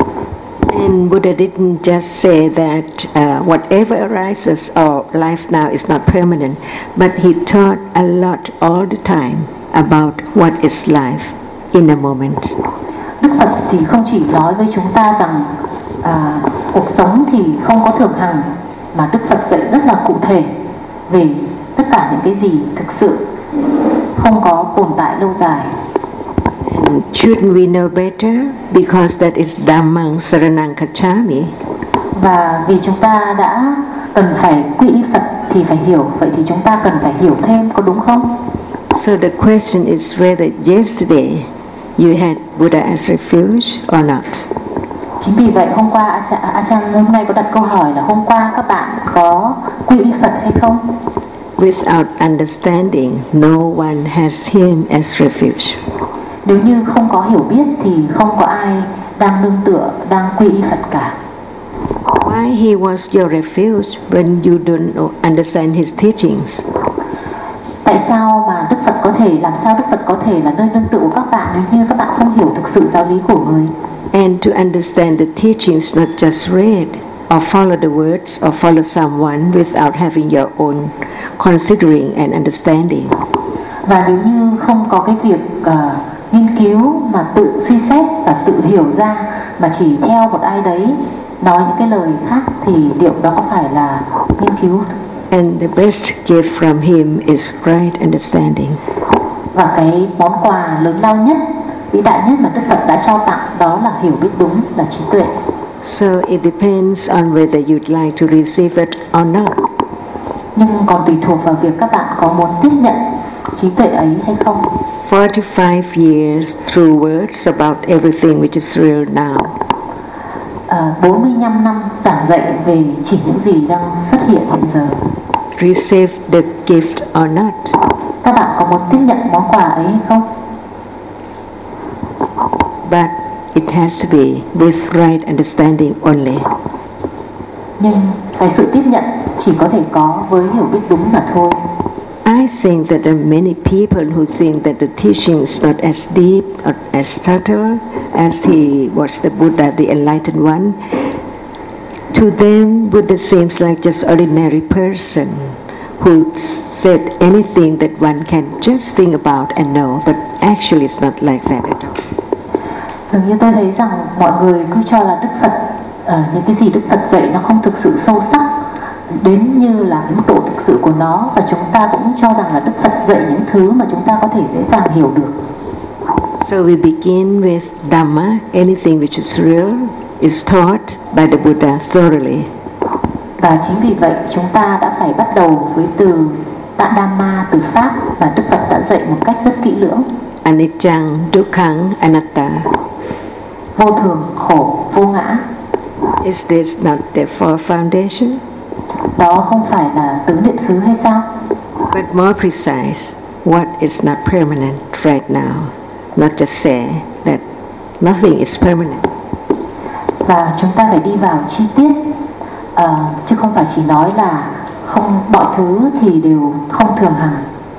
And Buddha didn't just say that uh, whatever arises or life now is not permanent, but he taught a lot all the time about what is life in a moment. Đức Phật thì không chỉ nói với chúng ta rằng à, cuộc sống thì không có thường hằng, mà Đức Phật dạy rất là cụ thể về tất cả những cái gì thực sự không có tồn tại lâu dài. And shouldn't we know better because that is Dhammang Saranang Gacchami? Và vì chúng ta đã cần phải quy y Phật thì phải hiểu, vậy thì chúng ta cần phải hiểu thêm, có đúng không? So the question is whether yesterday you had Buddha as refuge or not. Chính vì vậy hôm qua Achan hôm nay có đặt câu hỏi là hôm qua các bạn có quy y Phật hay không? Without understanding, no one has him as refuge. Nếu như không có hiểu biết thì không có ai đang nương tựa, đang quy y Phật cả. Why he was your refuge when you don't understand his teachings? Tại sao mà Đức Phật có thể, làm sao Đức Phật có thể là nơi nương tựa của các bạn nếu như các bạn không hiểu thực sự giáo lý của người? And to understand the teachings, not just read or follow the words or follow someone without having your own considering and understanding. Và nếu như không có cái việc uh, nghiên cứu mà tự suy xét và tự hiểu ra, mà chỉ theo một ai đấy nói những cái lời khác, thì liệu đó có phải là nghiên cứu? And the best gift from him is right understanding. Và cái món quà lớn lao nhất, vĩ đại nhất mà Đức Phật đã trao tặng đó là hiểu biết đúng, là trí tuệ. So it depends on whether you'd like to receive it or not. Nhưng còn tùy thuộc vào việc các bạn có muốn tiếp nhận trí tuệ ấy hay không. forty-five years through words about everything which is real now. À, bốn mươi lăm năm giảng dạy về chỉ những gì đang xuất hiện hiện giờ. Receive the gift or not. Các bạn có muốn tiếp nhận món quà ấy hay không? But it has to be with right understanding only. Nhưng cái sự tiếp nhận chỉ có thể có với hiểu biết đúng mà thôi. I think that there are many people who think that the teaching is not as deep or as subtle as he was the Buddha, the enlightened one. To them, Buddha seems like just ordinary person who said anything that one can just think about and know, but actually it's not like that at all. Dường như tôi thấy rằng mọi người cứ cho là Đức Phật, uh, những cái gì Đức Phật dạy nó không thực sự sâu sắc đến như là cái mức độ thực sự của nó, và chúng ta cũng cho rằng là Đức Phật dạy những thứ mà chúng ta có thể dễ dàng hiểu được. So we begin with Dhamma, anything which is real is taught by the Buddha thoroughly. Và chính vì vậy chúng ta đã phải bắt đầu với từ Tạ Dhamma, từ Pháp mà Đức Phật đã dạy một cách rất kỹ lưỡng. Anicca, Dukkha, Anatta. Vô thường, khổ, vô ngã. Is this not the four foundation? Đó không phải là tứ niệm xứ hay sao? But more precise, what is not permanent right now? Not just say that nothing is permanent. Và chúng ta phải đi vào chi tiết, uh, chứ không phải chỉ nói là không, mọi thứ thì đều không thường hằng.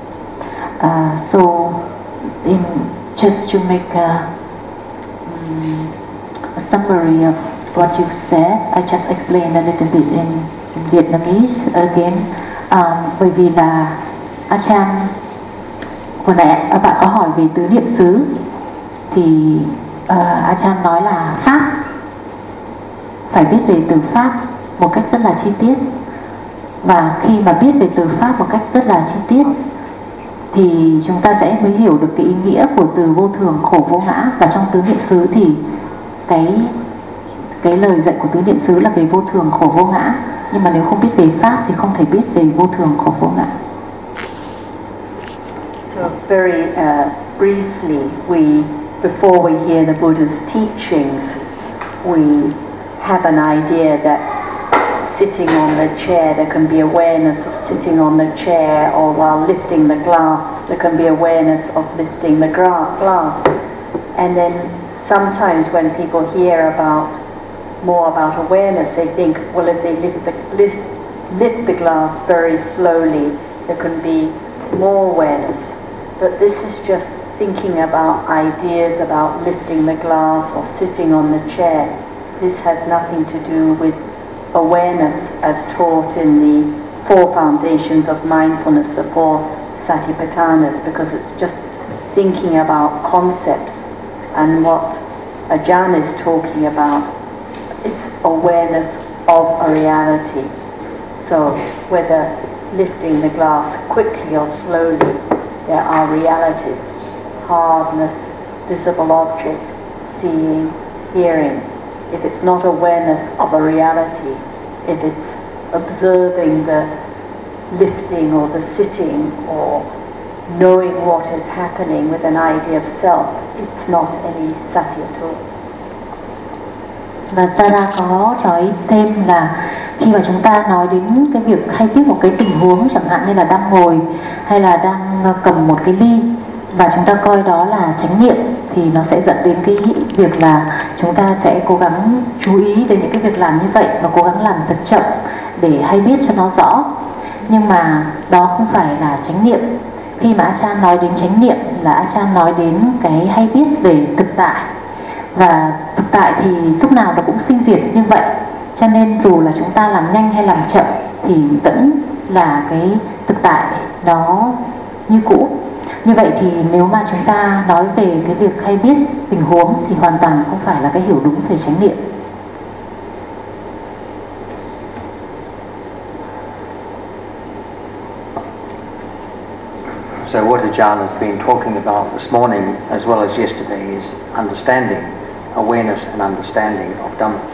Uh, so, in just to make a, um, a summary of what you've said, I just explained a little bit in, in Vietnamese again. Um, bởi vì là Achan, hồi nãy bạn có hỏi về tứ niệm xứ, thì uh, Achan nói là Pháp, phải biết về từ Pháp một cách rất là chi tiết. Và khi mà biết về từ Pháp một cách rất là chi tiết thì chúng ta sẽ mới hiểu được cái ý nghĩa của từ vô thường, khổ, vô ngã. Và trong tứ niệm xứ thì cái cái lời dạy của tứ niệm xứ là về vô thường, khổ, vô ngã. Nhưng mà nếu không biết về Pháp thì không thể biết về vô thường, khổ, vô ngã. So very uh, briefly, we before we hear the Buddha's teachings, we have an idea that sitting on the chair, there can be awareness of sitting on the chair, or while lifting the glass, there can be awareness of lifting the gra- glass. And then sometimes when people hear about more about awareness, they think, well, if they lift the, lift, lift the glass very slowly, there can be more awareness. But this is just thinking about ideas about lifting the glass or sitting on the chair. This has nothing to do with awareness as taught in the four foundations of mindfulness, the four satipatthanas, because it's just thinking about concepts. And what Ajahn is talking about is awareness of a reality. So whether lifting the glass quickly or slowly, there are realities: hardness, visible object, seeing, hearing. If it's not awareness of a reality, if it's observing the lifting or the sitting or knowing what is happening with an idea of self, it's not any sati at all. Và Sarah có nói thêm là khi mà chúng ta nói đến cái việc hay biết một cái tình huống, chẳng hạn như là đang ngồi hay là đang cầm một cái ly, và chúng ta coi đó là chánh niệm, thì nó sẽ dẫn đến cái việc là chúng ta sẽ cố gắng chú ý đến những cái việc làm như vậy và cố gắng làm thật chậm để hay biết cho nó rõ. Nhưng mà đó không phải là chánh niệm. Khi mà Ajahn nói đến chánh niệm là Ajahn nói đến cái hay biết về thực tại. Và thực tại thì lúc nào nó cũng sinh diệt như vậy, cho nên dù là chúng ta làm nhanh hay làm chậm thì vẫn là cái thực tại nó như cũ. Như vậy thì nếu mà chúng ta nói về cái việc hay biết tình huống thì hoàn toàn không phải là cái hiểu đúng về chánh niệm. So what Ajahn has been talking about this morning as well as yesterday is understanding, awareness and understanding of Dhammas.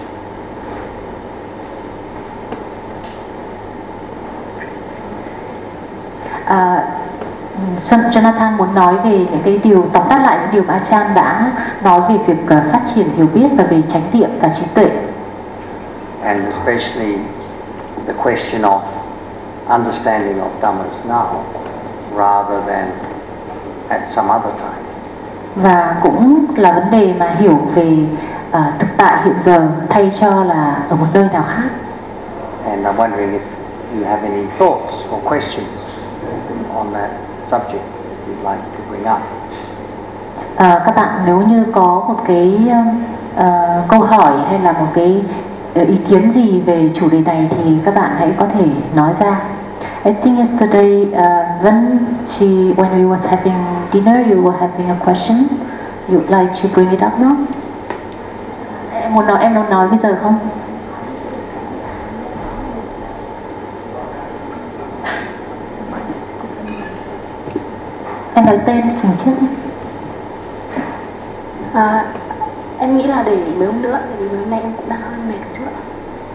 À, Jonathan muốn nói về những cái điều, tóm tắt lại những điều mà Ajahn đã nói về việc phát triển hiểu biết và về chánh niệm và trí tuệ. And especially the question of understanding of Dhammas now rather than at some other time. Và cũng là vấn đề mà hiểu về uh, thực tại hiện giờ thay cho là ở một nơi nào khác. And I'm wondering if you have any thoughts or questions on that subject that you'd like to bring up. Uh, các bạn nếu như có một cái uh, câu hỏi hay là một cái uh, ý kiến gì về chủ đề này thì các bạn hãy có thể nói ra. I think yesterday uh, when she when we was having dinner, you were having a question. You'd like to bring it up now? Em muốn nói em muốn nói bây giờ không? Em nói tên chừng trước. À, em nghĩ là để mấy hôm nữa, tại vì mấy hôm nay em cũng đang hơi mệt chút ạ.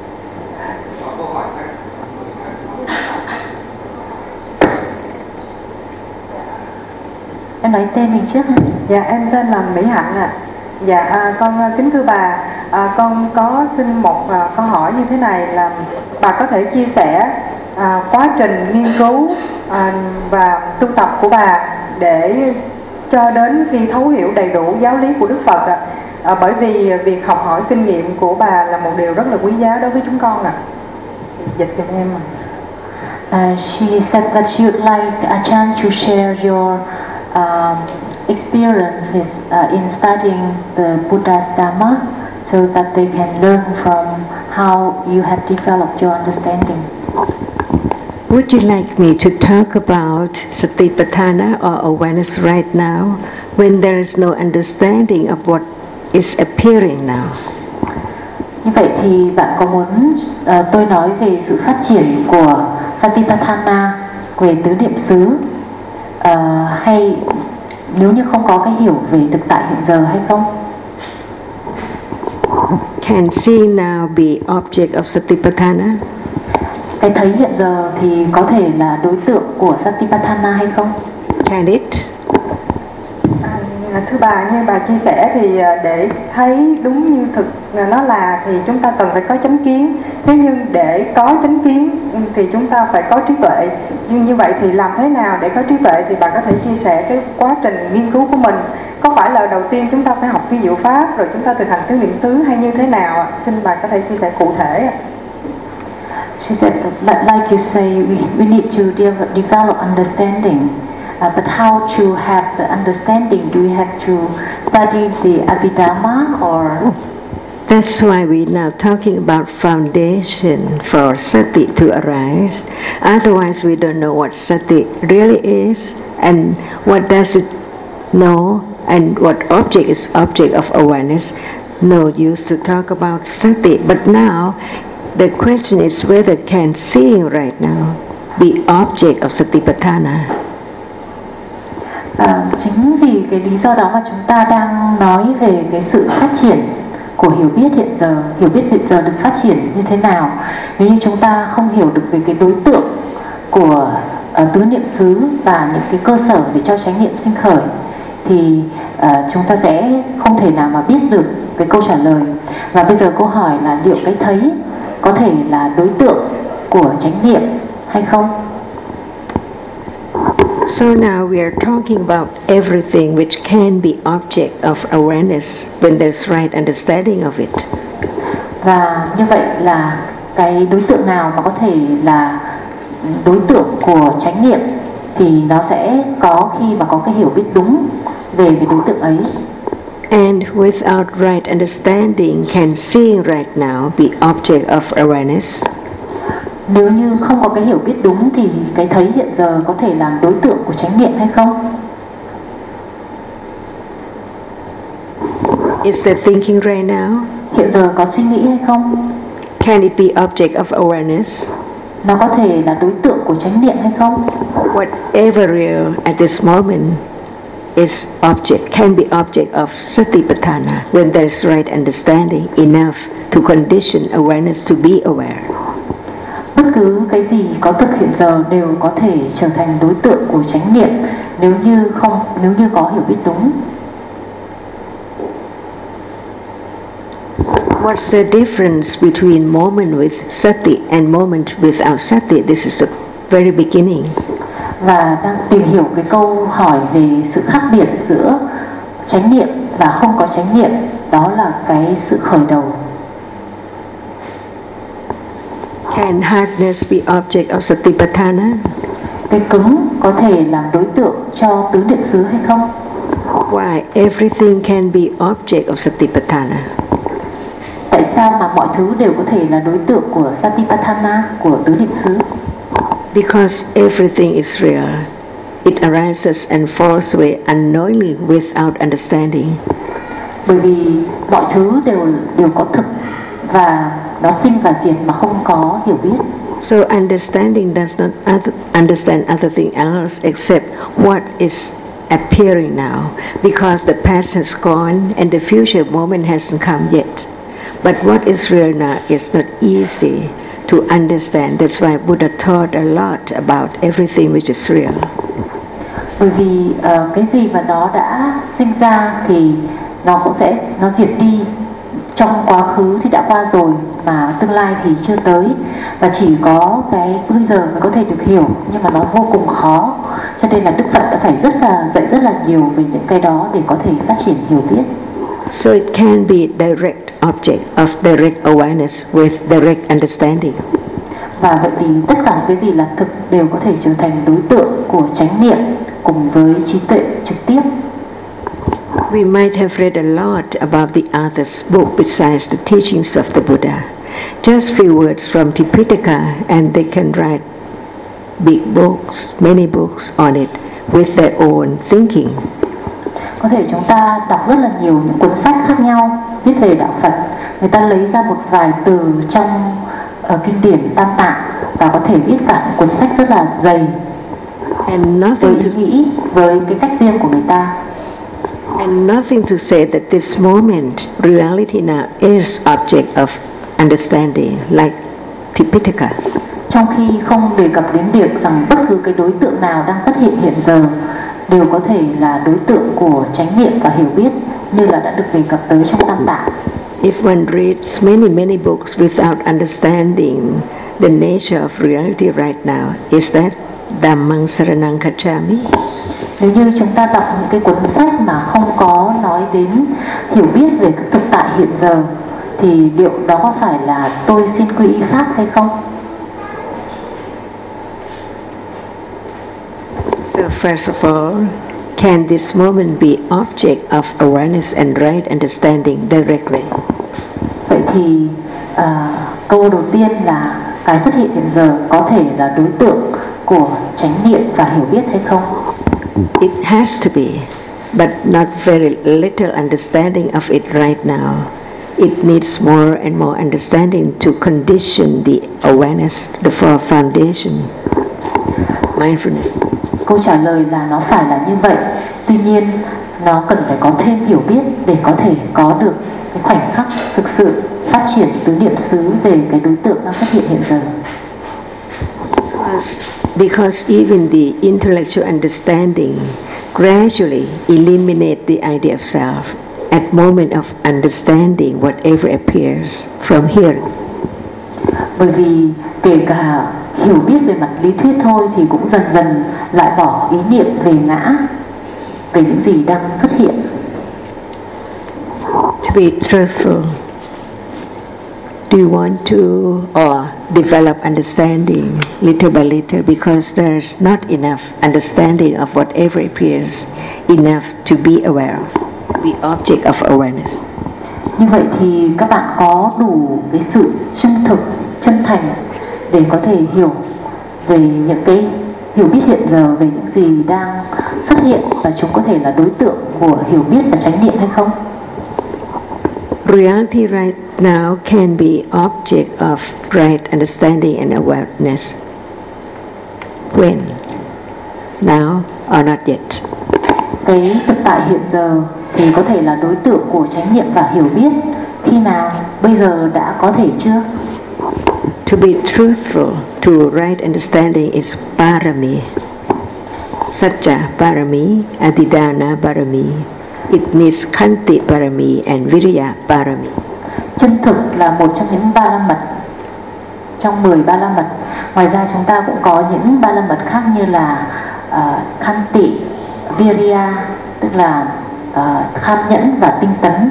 Em nói tên mình trước hả? Dạ, em tên là Mỹ Hạnh ạ. À. Dạ, à, con kính thưa bà, à, con có xin một à, câu hỏi như thế này là bà có thể chia sẻ à, quá trình nghiên cứu à, và tu tập của bà để cho đến khi thấu hiểu đầy đủ giáo lý của Đức Phật ạ. À, bởi vì việc học hỏi kinh nghiệm của bà là một điều rất là quý giá đối với chúng con ạ. À. Dịch giùm em ạ. Uh, she said that she would like Ajahn to share your um, experiences uh, in studying the Buddha's Dhamma so that they can learn from how you have developed your understanding. Would you like me to talk about Satipatthana or awareness right now when there is no understanding of what is appearing now? Như vậy thì bạn có muốn uh, tôi nói về sự phát triển của Satipatthana, về tứ niệm xứ, uh, hay nếu như không có cái hiểu về thực tại hiện giờ hay không? Can seeing now be object of Satipatthana? Cái thấy hiện giờ thì có thể là đối tượng của Satipatthana hay không? Can it? À, thưa bà, như bà chia sẻ thì để thấy đúng như thực nó là thì chúng ta cần phải có chánh kiến. Thế nhưng để có chánh kiến thì chúng ta phải có trí tuệ. Nhưng như vậy thì làm thế nào để có trí tuệ, thì bà có thể chia sẻ cái quá trình nghiên cứu của mình. Có phải là đầu tiên chúng ta phải học vi diệu pháp rồi chúng ta thực hành tứ niệm xứ hay như thế nào ạ? Xin bà có thể chia sẻ cụ thể. She said, that, like you say, we, we need to de- develop understanding. Uh, but how to have the understanding? Do we have to study the Abhidhamma or? That's why we're now talking about foundation for sati to arise. Otherwise, we don't know what sati really is and what does it know and what object is object of awareness. No use to talk about sati. But now, the question is whether can seeing right now be object of satipatthana. À, chính vì cái lý do đó mà chúng ta đang nói về cái sự phát triển của hiểu biết hiện giờ. Hiểu biết hiện giờ được phát triển như thế nào? Nếu như chúng ta không hiểu được về cái đối tượng của uh, tứ niệm xứ và những cái cơ sở để cho chánh niệm sinh khởi, thì uh, chúng ta sẽ không thể nào mà biết được cái câu trả lời. Và bây giờ câu hỏi là liệu cái thấy có thể là đối tượng của chánh niệm hay không? So now we are talking about everything which can be object of awareness when there's right understanding of it. Và như vậy là cái đối tượng nào mà có thể là đối tượng của chánh niệm thì nó sẽ có khi mà có cái hiểu biết đúng về cái đối tượng ấy. And without right understanding, can seeing right now be object of awareness? Nếu như không có cái hiểu biết đúng thì cái thấy hiện giờ có thể làm đối tượng của chánh niệm hay không? Is there thinking right now? Hiện giờ có suy nghĩ hay không? Can it be object of awareness? Nó có thể là đối tượng của chánh niệm hay không? Whatever real at this moment is object, can be object of satipatthana when there is right understanding enough to condition awareness to be aware. Bất cứ cái gì có thực hiện giờ đều có thể trở thành đối tượng của chánh niệm nếu như không nếu như có hiểu biết đúng. What's the difference between moment with sati and moment without sati? This is the very beginning. Và đang tìm hiểu cái câu hỏi về sự khác biệt giữa chánh niệm và không có chánh niệm, đó là cái sự khởi đầu. Can hardness be object of satipatthana? Cái cứng có thể làm đối tượng cho tứ niệm xứ hay không? Why everything can be object of satipatthana? Tại sao mà mọi thứ đều có thể là đối tượng của satipatthana, của tứ niệm xứ? Because everything is real. It arises and falls away unknowingly without understanding. Bởi vì mọi thứ đều đều có thực và nó sinh và diệt mà không có hiểu biết. So understanding does not other, understand other thing else except what is appearing now, because the past has gone and the future moment hasn't come yet. But what is real now is not easy to understand. That's why Buddha taught a lot about everything which is real. Bởi vì uh, cái gì mà nó đã sinh ra thì nó cũng sẽ nó diệt đi. Trong quá khứ thì đã qua rồi mà tương lai thì chưa tới, và chỉ có cái bây giờ mới có thể được hiểu, nhưng mà nó vô cùng khó. Cho nên là Đức Phật đã phải rất là dạy rất là nhiều về những cái đó để có thể phát triển hiểu biết. So it can be direct object of direct awareness with direct understanding. Và vậy thì tất cả cái gì là thực đều có thể trở thành đối tượng của chánh niệm cùng với trí tuệ trực tiếp. We might have read a lot about the others' book besides the teachings of the Buddha. Just few words from Tipitaka and they can write big books, many books on it with their own thinking. Có thể chúng ta đọc rất là nhiều những cuốn sách khác nhau viết về đạo Phật. Người ta lấy ra một vài từ trong uh, kinh điển Tam Tạng và có thể viết cả những cuốn sách rất là dày And nothing với ý nghĩ, với cái cách riêng của người ta. And nothing to say that this moment, reality now, is object of understanding, like Tipitaka. Trong khi không đề cập đến việc rằng bất cứ cái đối tượng nào đang xuất hiện hiện giờ đều có thể là đối tượng của chánh niệm và hiểu biết như là đã được đề cập tới trong Tam Tạng. If one reads many many books without understanding the nature of reality right now, is that Dhammang Saranang Gacchami? Nếu như chúng ta đọc những cái cuốn sách mà không có nói đến hiểu biết về cái thực tại hiện giờ, thì liệu đó có phải là tôi xin quy y pháp hay không? So first of all, can this moment be object of awareness and right understanding directly? Vậy thì uh, câu đầu tiên là cái xuất hiện hiện giờ có thể là đối tượng của chánh niệm và hiểu biết hay không? It has to be, but not very little understanding of it right now. It needs more and more understanding to condition the awareness, the four foundation, mindfulness. Câu trả lời là nó phải là như vậy. Tuy nhiên, nó cần phải có thêm hiểu biết để có thể có được cái khoảnh khắc thực sự phát triển tứ niệm xứ về cái đối tượng đang xuất hiện hiện giờ. Because, because even the intellectual understanding gradually eliminate the idea of self at moment of understanding whatever appears from here. Bởi vì kể cả hiểu biết về mặt lý thuyết thôi thì cũng dần dần loại bỏ ý niệm về ngã, về những gì đang xuất hiện. To be truthful, do you want to or develop understanding little by little, because there's not enough understanding of whatever appears enough to be aware of, to be object of awareness. Như vậy thì các bạn có đủ cái sự chân thực, chân thành để có thể hiểu về những cái hiểu biết hiện giờ, về những gì đang xuất hiện, và chúng có thể là đối tượng của hiểu biết và chánh niệm hay không? Reality right now can be object of right understanding and awareness. When? Now or not yet? Cái thực tại hiện giờ thì có thể là đối tượng của chánh niệm và hiểu biết. Khi nào? Bây giờ đã có thể chưa? To be truthful to right understanding is parami. Satya parami, adhidana parami. It needs khanti parami and virya parami. Chân thực là một trong những ba la mật, trong mười ba la mật. Ngoài ra chúng ta cũng có những ba la mật khác như là uh, khanti, virya, tức là uh, kham nhẫn và tinh tấn.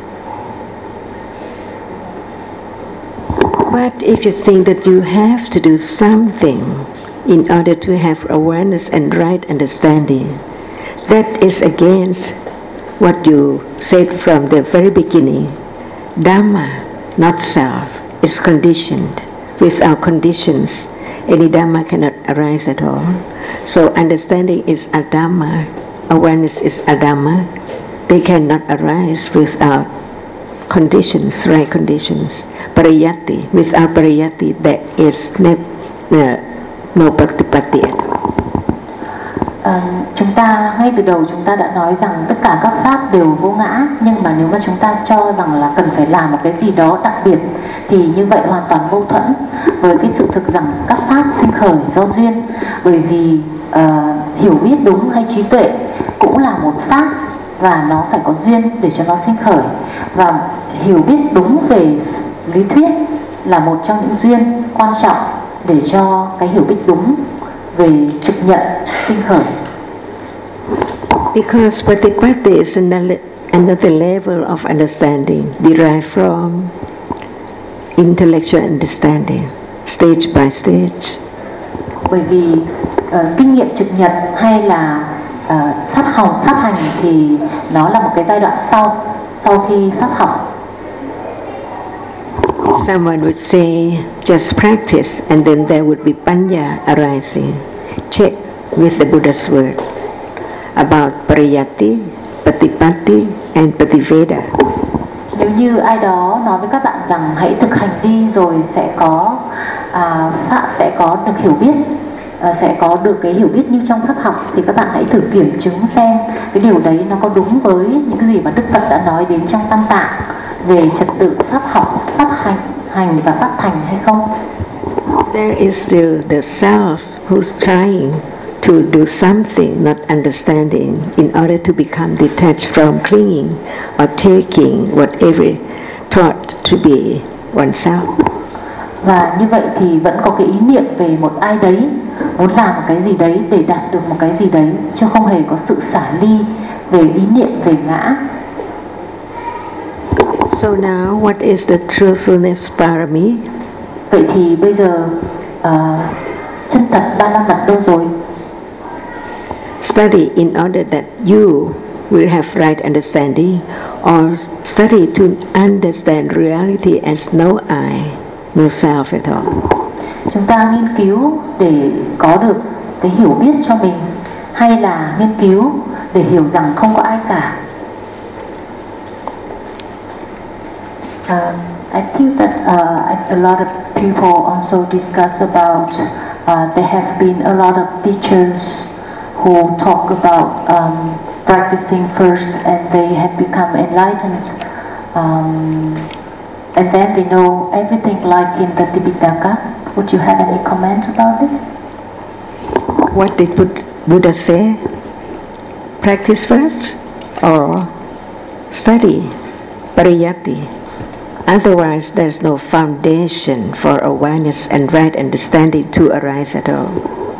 But if you think that you have to do something in order to have awareness and right understanding, that is against what you said from the very beginning. Dhamma, not self, is conditioned. Without conditions, any Dhamma cannot arise at all. So understanding is a Dhamma, awareness is a Dhamma. They cannot arise without conditions, right conditions. Pariyatti, without pariyatti, there is no, uh, no Pratipatti at all. À, chúng ta ngay từ đầu chúng ta đã nói rằng tất cả các pháp đều vô ngã, nhưng mà nếu mà chúng ta cho rằng là cần phải làm một cái gì đó đặc biệt thì như vậy hoàn toàn mâu thuẫn với cái sự thực rằng các pháp sinh khởi do duyên. Bởi vì uh, hiểu biết đúng hay trí tuệ cũng là một pháp và nó phải có duyên để cho nó sinh khởi, và hiểu biết đúng về lý thuyết là một trong những duyên quan trọng để cho cái hiểu biết đúng về trực nhận sinh khởi. Because Pratipatti is another, another level of understanding derived from intellectual understanding, stage by stage. Bởi vì uh, kinh nghiệm trực nhận hay là uh, pháp học, pháp hành thì nó là một cái giai đoạn sau, sau khi pháp học. Someone would say just practice and then there would be panya arising. Check with the Buddha's word about pariyatti, patipatti and pativeda. Nếu như ai đó nói với các bạn rằng hãy thực hành đi rồi sẽ có à, pháp sẽ có được hiểu biết, à, sẽ có được cái hiểu biết như trong pháp học, thì các bạn hãy thử kiểm chứng xem cái điều đấy nó có đúng với những cái gì mà Đức Phật đã nói đến trong Tam Tạng về trật tự pháp học, pháp hành, hành và pháp thành hay không. There is still the self who's trying to do something, not understanding, in order to become detached from clinging or taking whatever thought to be oneself. Và như vậy thì vẫn có cái ý niệm về một ai đấy, muốn làm một cái gì đấy để đạt được một cái gì đấy, chứ không hề có sự xả ly về ý niệm về ngã. So now, what is the truthfulness parami? Vậy thì bây giờ uh, chân thật ba la mật đâu rồi? Study in order that you will have right understanding, or study to understand reality as no I, no self at all. Chúng ta nghiên cứu để có được cái hiểu biết cho mình, hay là nghiên cứu để hiểu rằng không có ai cả? Um, I think that uh, a lot of people also discuss about uh, there have been a lot of teachers who talk about um, practicing first and they have become enlightened, um, and then they know everything, like in the Tipitaka. Would you have any comment about this? What did Buddha say? Practice first or study, pariyatti? Otherwise, there's no foundation for awareness and right understanding to arise at all.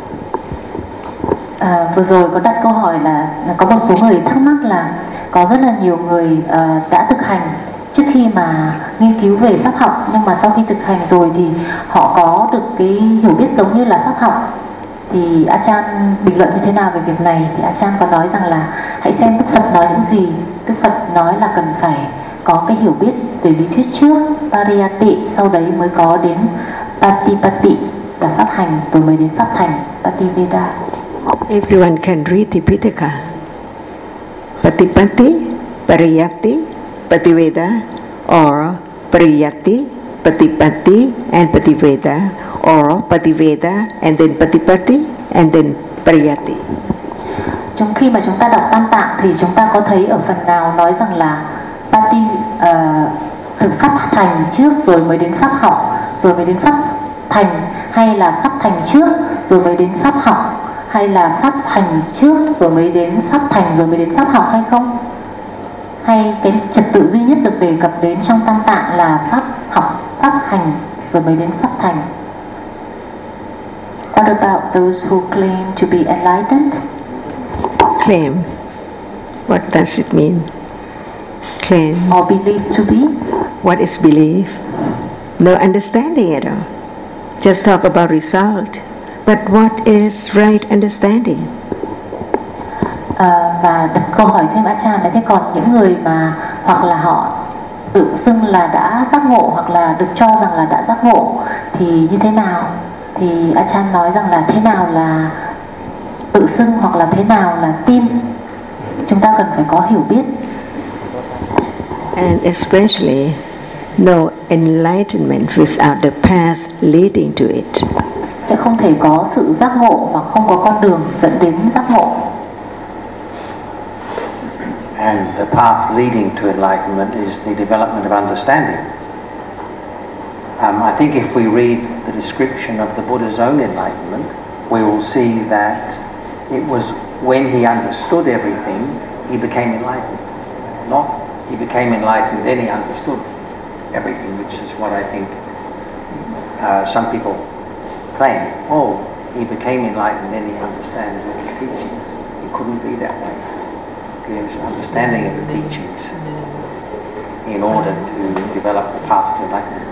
À, vừa rồi có đặt câu hỏi là, là có một số người thắc mắc là có rất là nhiều người uh, đã thực hành trước khi mà nghiên cứu về pháp học, nhưng mà sau khi thực hành rồi thì họ có được cái hiểu biết giống như là pháp học. Thì Achan bình luận như thế nào về việc này? Thì Achan có nói rằng là hãy xem Đức Phật nói những gì. Đức Phật nói là cần phải có cái hiểu biết về lý thuyết trước, pariyatti, sau đấy mới có đến patipatti là pháp hành, rồi mới đến pháp thành, pativeda. Everyone can read Tipitaka. Patipatti, pariyatti, pativeda, or pariyatti, patipatti, and pativeda, or pativeda, and then patipatti, and then pariyatti. Trong khi mà chúng ta đọc Tam Tạng thì chúng ta có thấy ở phần nào nói rằng là Pati uh, thực pháp thành trước rồi mới đến pháp học, rồi mới đến pháp thành, hay là pháp thành trước rồi mới đến pháp học, hay là pháp hành trước rồi mới đến pháp thành rồi mới đến pháp học hay không? Hay cái trật tự duy nhất được đề cập đến trong Tam Tạng là pháp học, pháp hành rồi mới đến pháp thành? What about those who claim to be enlightened? Claim. What does it mean? Claim. Or believe to be? What is belief? No understanding at all. Just talk about result. But what is right understanding? À, và đặt câu hỏi thêm Achan là thế còn những người mà hoặc là họ tự xưng là đã giác ngộ, hoặc là được cho rằng là đã giác ngộ thì như thế nào? Thì Achan nói rằng là thế nào là tự xưng hoặc là thế nào là tin. Chúng ta cần phải có hiểu biết. And especially no enlightenment without the path leading to it. Sẽ không thể có sự giác ngộ mà không có con đường dẫn đến giác ngộ. And the path leading to enlightenment is the development of understanding. Um, I think if we read the description of the Buddha's own enlightenment, we will see that it was when he understood everything, he became enlightened. Not he became enlightened, then he understood everything, which is what I think uh, some people claim. Oh, he became enlightened, then he understands all the teachings. It couldn't be that way. There's understanding of the teachings in order to develop the path to enlightenment.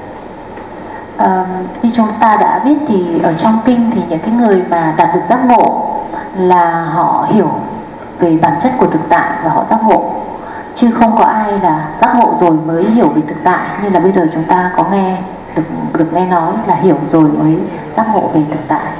Um, như chúng ta đã biết thì ở trong kinh thì những cái người mà đạt được giác ngộ là họ hiểu về bản chất của thực tại và họ giác ngộ, chứ không có ai là giác ngộ rồi mới hiểu về thực tại, như là bây giờ chúng ta có nghe được được nghe nói là hiểu rồi mới giác ngộ về thực tại.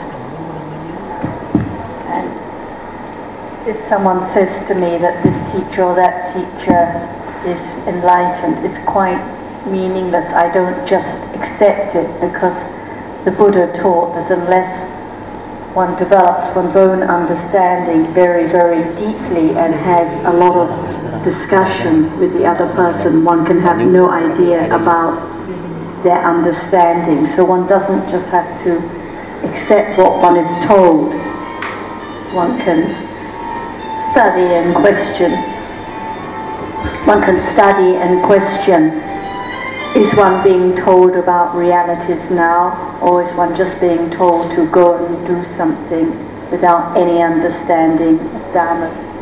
If someone says to me that this teacher or that teacher is enlightened, it's quite meaningless. I don't just accept it, because the Buddha taught that unless one develops one's own understanding very, very deeply and has a lot of discussion with the other person, one can have no idea about their understanding. So one doesn't just have to accept what one is told, one can study and question. One can study and question, is one being told about realities now, or is one just being told to go and do something without any understanding of Dharma?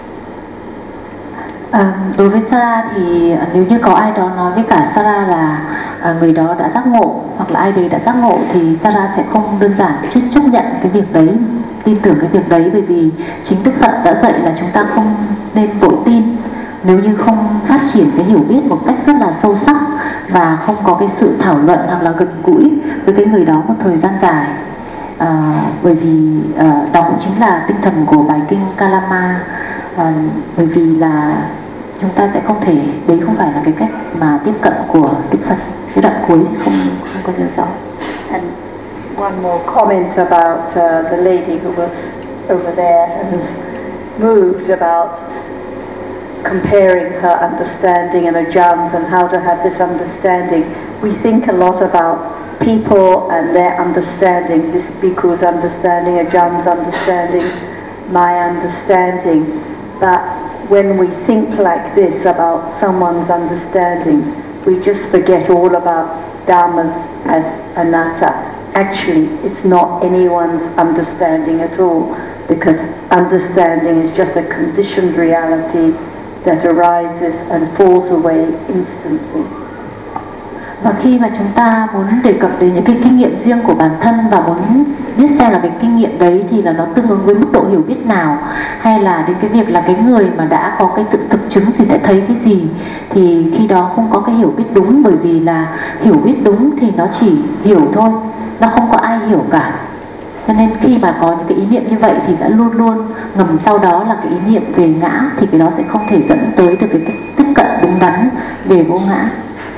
À, đối với Sarah thì nếu như có ai đó nói với cả Sarah là à, người đó đã giác ngộ, hoặc là ai đấy đã giác ngộ, thì Sarah sẽ không đơn giản chấp chấp nhận cái việc đấy, tin tưởng cái việc đấy, bởi vì chính Đức Phật đã dạy là chúng ta không nên vội tin nếu như không phát triển cái hiểu biết một cách rất là sâu sắc và không có cái sự thảo luận hoặc là gần gũi với cái người đó một thời gian dài. À, bởi vì à, đó cũng chính là tinh thần của bài kinh Kalama. À, bởi vì là chúng ta sẽ không thể, đấy không phải là cái cách mà tiếp cận của Đức Phật. Cái đoạn cuối thì không không có nhớ rõ. And one more comment about uh, the lady who was over there and was moved about comparing her understanding and Ajahns and how to have this understanding. We think a lot about people and their understanding, this bhikkhu's understanding, Ajahns' understanding, my understanding. But when we think like this about someone's understanding, we just forget all about dharmas as anatta. Actually, it's not anyone's understanding at all, because understanding is just a conditioned reality that arises and falls away instantly. Và khi mà chúng ta muốn đề cập đến những cái kinh nghiệm riêng của bản thân và muốn biết xem là cái kinh nghiệm đấy thì là nó tương ứng với mức độ hiểu biết nào, hay là đến cái việc là cái người mà đã có cái tự thực chứng thì sẽ thấy cái gì, thì khi đó không có cái hiểu biết đúng, bởi vì là hiểu biết đúng thì nó chỉ hiểu thôi, nó không có ai hiểu cả. Cho nên khi mà có những cái ý niệm như vậy thì đã luôn luôn ngầm sau đó là cái ý niệm về ngã, thì cái đó sẽ không thể dẫn tới được cái cách tiếp cận đúng đắn về vô ngã.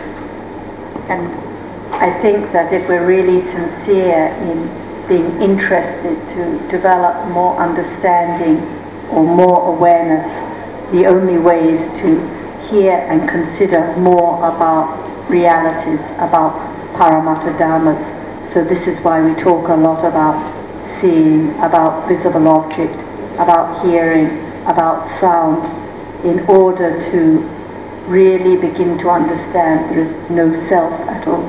And I think that if we're really sincere in being interested to develop more understanding or more awareness, the only way is to hear and consider more about realities, about Paramattha Dhammas. So this is why we talk a lot about seeing, about visible object, about hearing, about sound, in order to really begin to understand there is no self at all.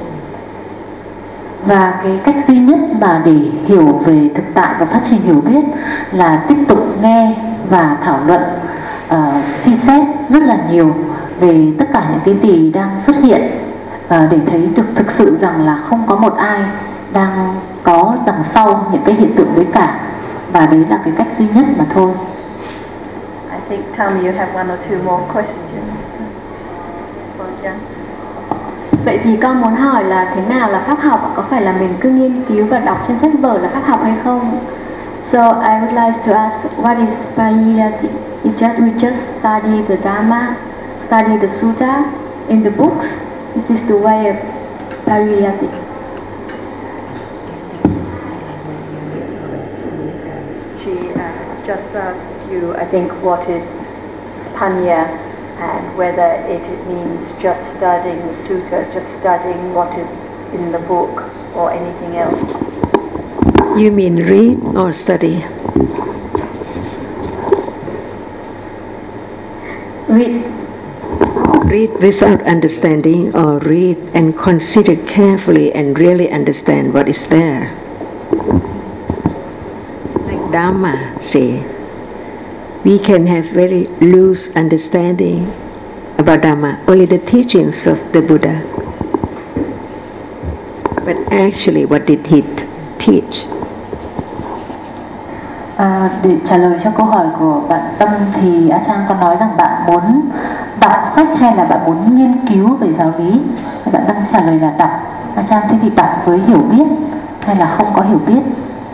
Và cái cách duy nhất mà để hiểu về thực tại và phát triển hiểu biết là tiếp tục nghe và thảo luận, uh, suy xét rất là nhiều về tất cả những cái gì đang xuất hiện, uh, để thấy được thực sự rằng là không có một ai đang có đằng sau những cái hiện tượng đấy cả, và đấy là cái cách duy nhất mà thôi. I think Tom, you have one or two more questions. Vậy thì con muốn hỏi là thế nào là pháp học, có phải là mình cứ nghiên cứu và đọc trên sách vở là pháp học hay không? So I would like to ask, what is Pariyati? Is just, we just study the Dhamma, study the Sutta in the books? This is the way of Pariyati. She uh, just asked you, I think, what is Panya, and whether it means just studying the sutta, just studying what is in the book, or anything else. You mean read or study? Read. Read without understanding, or read and consider carefully and really understand what is there. Like Dhamma say, we can have very loose understanding about Dhamma, only the teachings of the Buddha. But actually, what did he t- teach? À, để trả lời cho câu hỏi của bạn Tâm thì A Trang có nói rằng bạn muốn đọc sách hay là bạn muốn nghiên cứu về giáo lý? Thì bạn Tâm trả lời là đọc. A Trang thế thì đọc với hiểu biết hay là không có hiểu biết?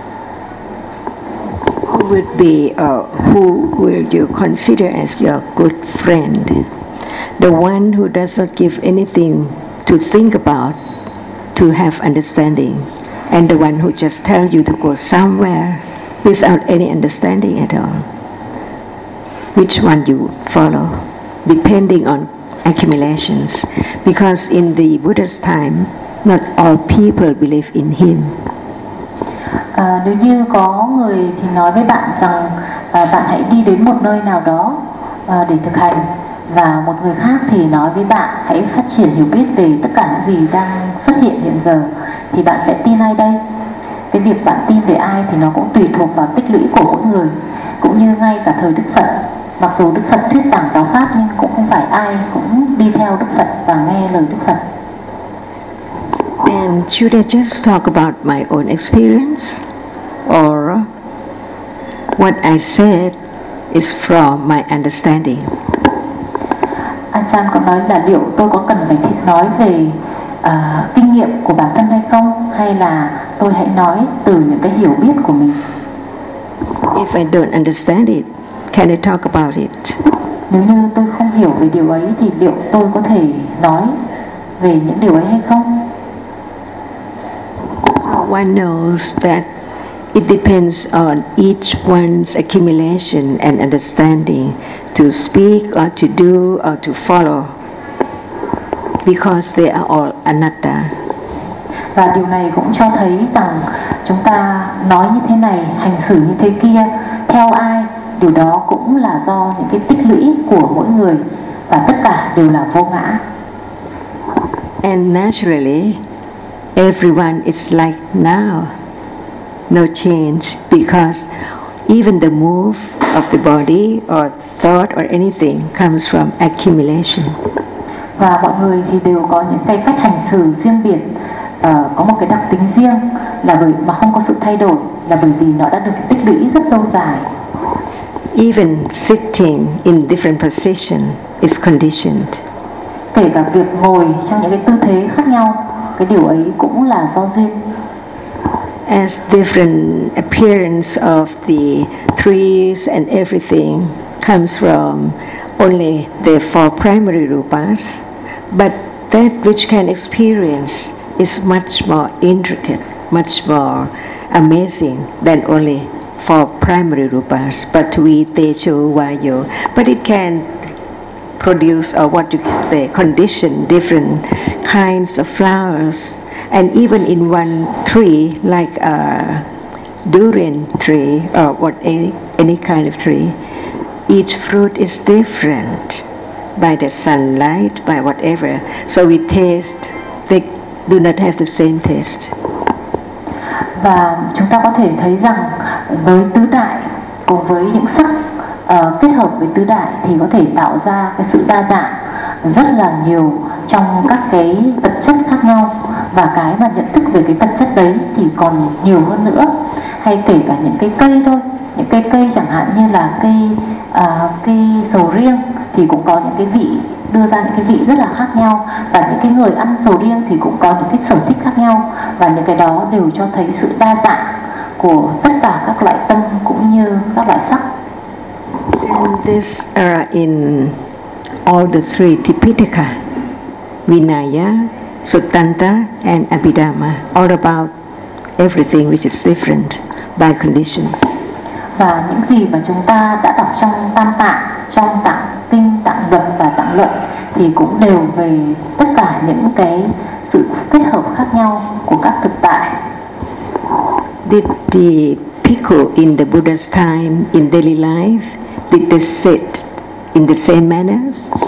Who would be, uh, who will you consider as your good friend? The one who does not give anything to think about, to have understanding, and the one who just tells you to go somewhere without any understanding at all. Which one you follow, depending on accumulations, because in the Buddha's time, not all people believe in him. À, nếu như có người thì nói với bạn rằng à, bạn hãy đi đến một nơi nào đó à, để thực hành, và một người khác thì nói với bạn hãy phát triển hiểu biết về tất cả những gì đang xuất hiện hiện giờ, thì bạn sẽ tin ai đây? Cái việc bạn tin về ai thì nó cũng tùy thuộc vào tích lũy của mỗi người, cũng như ngay cả thời Đức Phật. Mặc dù Đức Phật thuyết giảng giáo pháp nhưng cũng không phải ai cũng đi theo Đức Phật và nghe lời Đức Phật. And should I just talk about my own experience, or what I said is from my understanding? Ajahn có nói là liệu tôi có cần phải nói về uh, kinh nghiệm của bản thân hay không, hay là tôi hãy nói từ những cái hiểu biết của mình. If I don't understand it, can I talk about it? Nếu như tôi không hiểu về điều ấy thì liệu tôi có thể nói về những điều ấy hay không? So one knows that it depends on each one's accumulation and understanding to speak or to do or to follow, because they are all anatta. Và điều này cũng cho thấy rằng chúng ta nói như thế này, hành xử như thế kia, theo ai, điều đó cũng là do những cái tích lũy của mỗi người, và tất cả đều là vô ngã. And naturally, everyone is like now, no change, because even the move of the body or thought or anything comes from accumulation. Và mọi người thì đều có những cái cách hành xử riêng biệt, uh, có một cái đặc tính riêng, là bởi mà không có sự thay đổi, là bởi vì nó đã được tích lũy rất lâu dài. Even sitting in different position is conditioned. Kể cả việc ngồi trong những cái tư thế khác nhau, cái điều ấy cũng là do duyên. As different appearance of the trees and everything comes from only the four primary rupas, but that which can experience is much more intricate, much more amazing than only four primary rupas, Prithvi, Tejo, Vayu, but it can produce, or what you could say, condition different kinds of flowers. And even in one tree, like a durian tree or what any, any kind of tree, each fruit is different by the sunlight, by whatever. So we taste, they do not have the same taste. Và chúng ta có thể thấy rằng với tứ đại cùng với những sắc uh, kết hợp với tứ đại thì có thể tạo ra cái sự đa dạng rất là nhiều trong các cái vật chất khác nhau, và cái mà nhận thức về cái vật chất đấy thì còn nhiều hơn nữa. Hay kể cả những cái cây thôi, những cây cây chẳng hạn như là cây uh, cây sầu riêng thì cũng có những cái vị, đưa ra những cái vị rất là khác nhau, và những cái người ăn sầu riêng thì cũng có những cái sở thích khác nhau, và những cái đó đều cho thấy sự đa dạng của tất cả các loại tâm cũng như các loại sắc. And these are in all the three Tipitaka, Vinaya, Suttanta and Abhidhamma, all about everything which is different by conditions. Và những gì mà chúng ta đã đọc trong Tam Tạng, trong Tạng Kinh, Tạng Luật và Tạng Luận thì cũng đều về tất cả những cái sự kết hợp khác nhau của các thực tại. Did the Bhikkhu in the Buddha's time in daily life, did they sit in the same manner?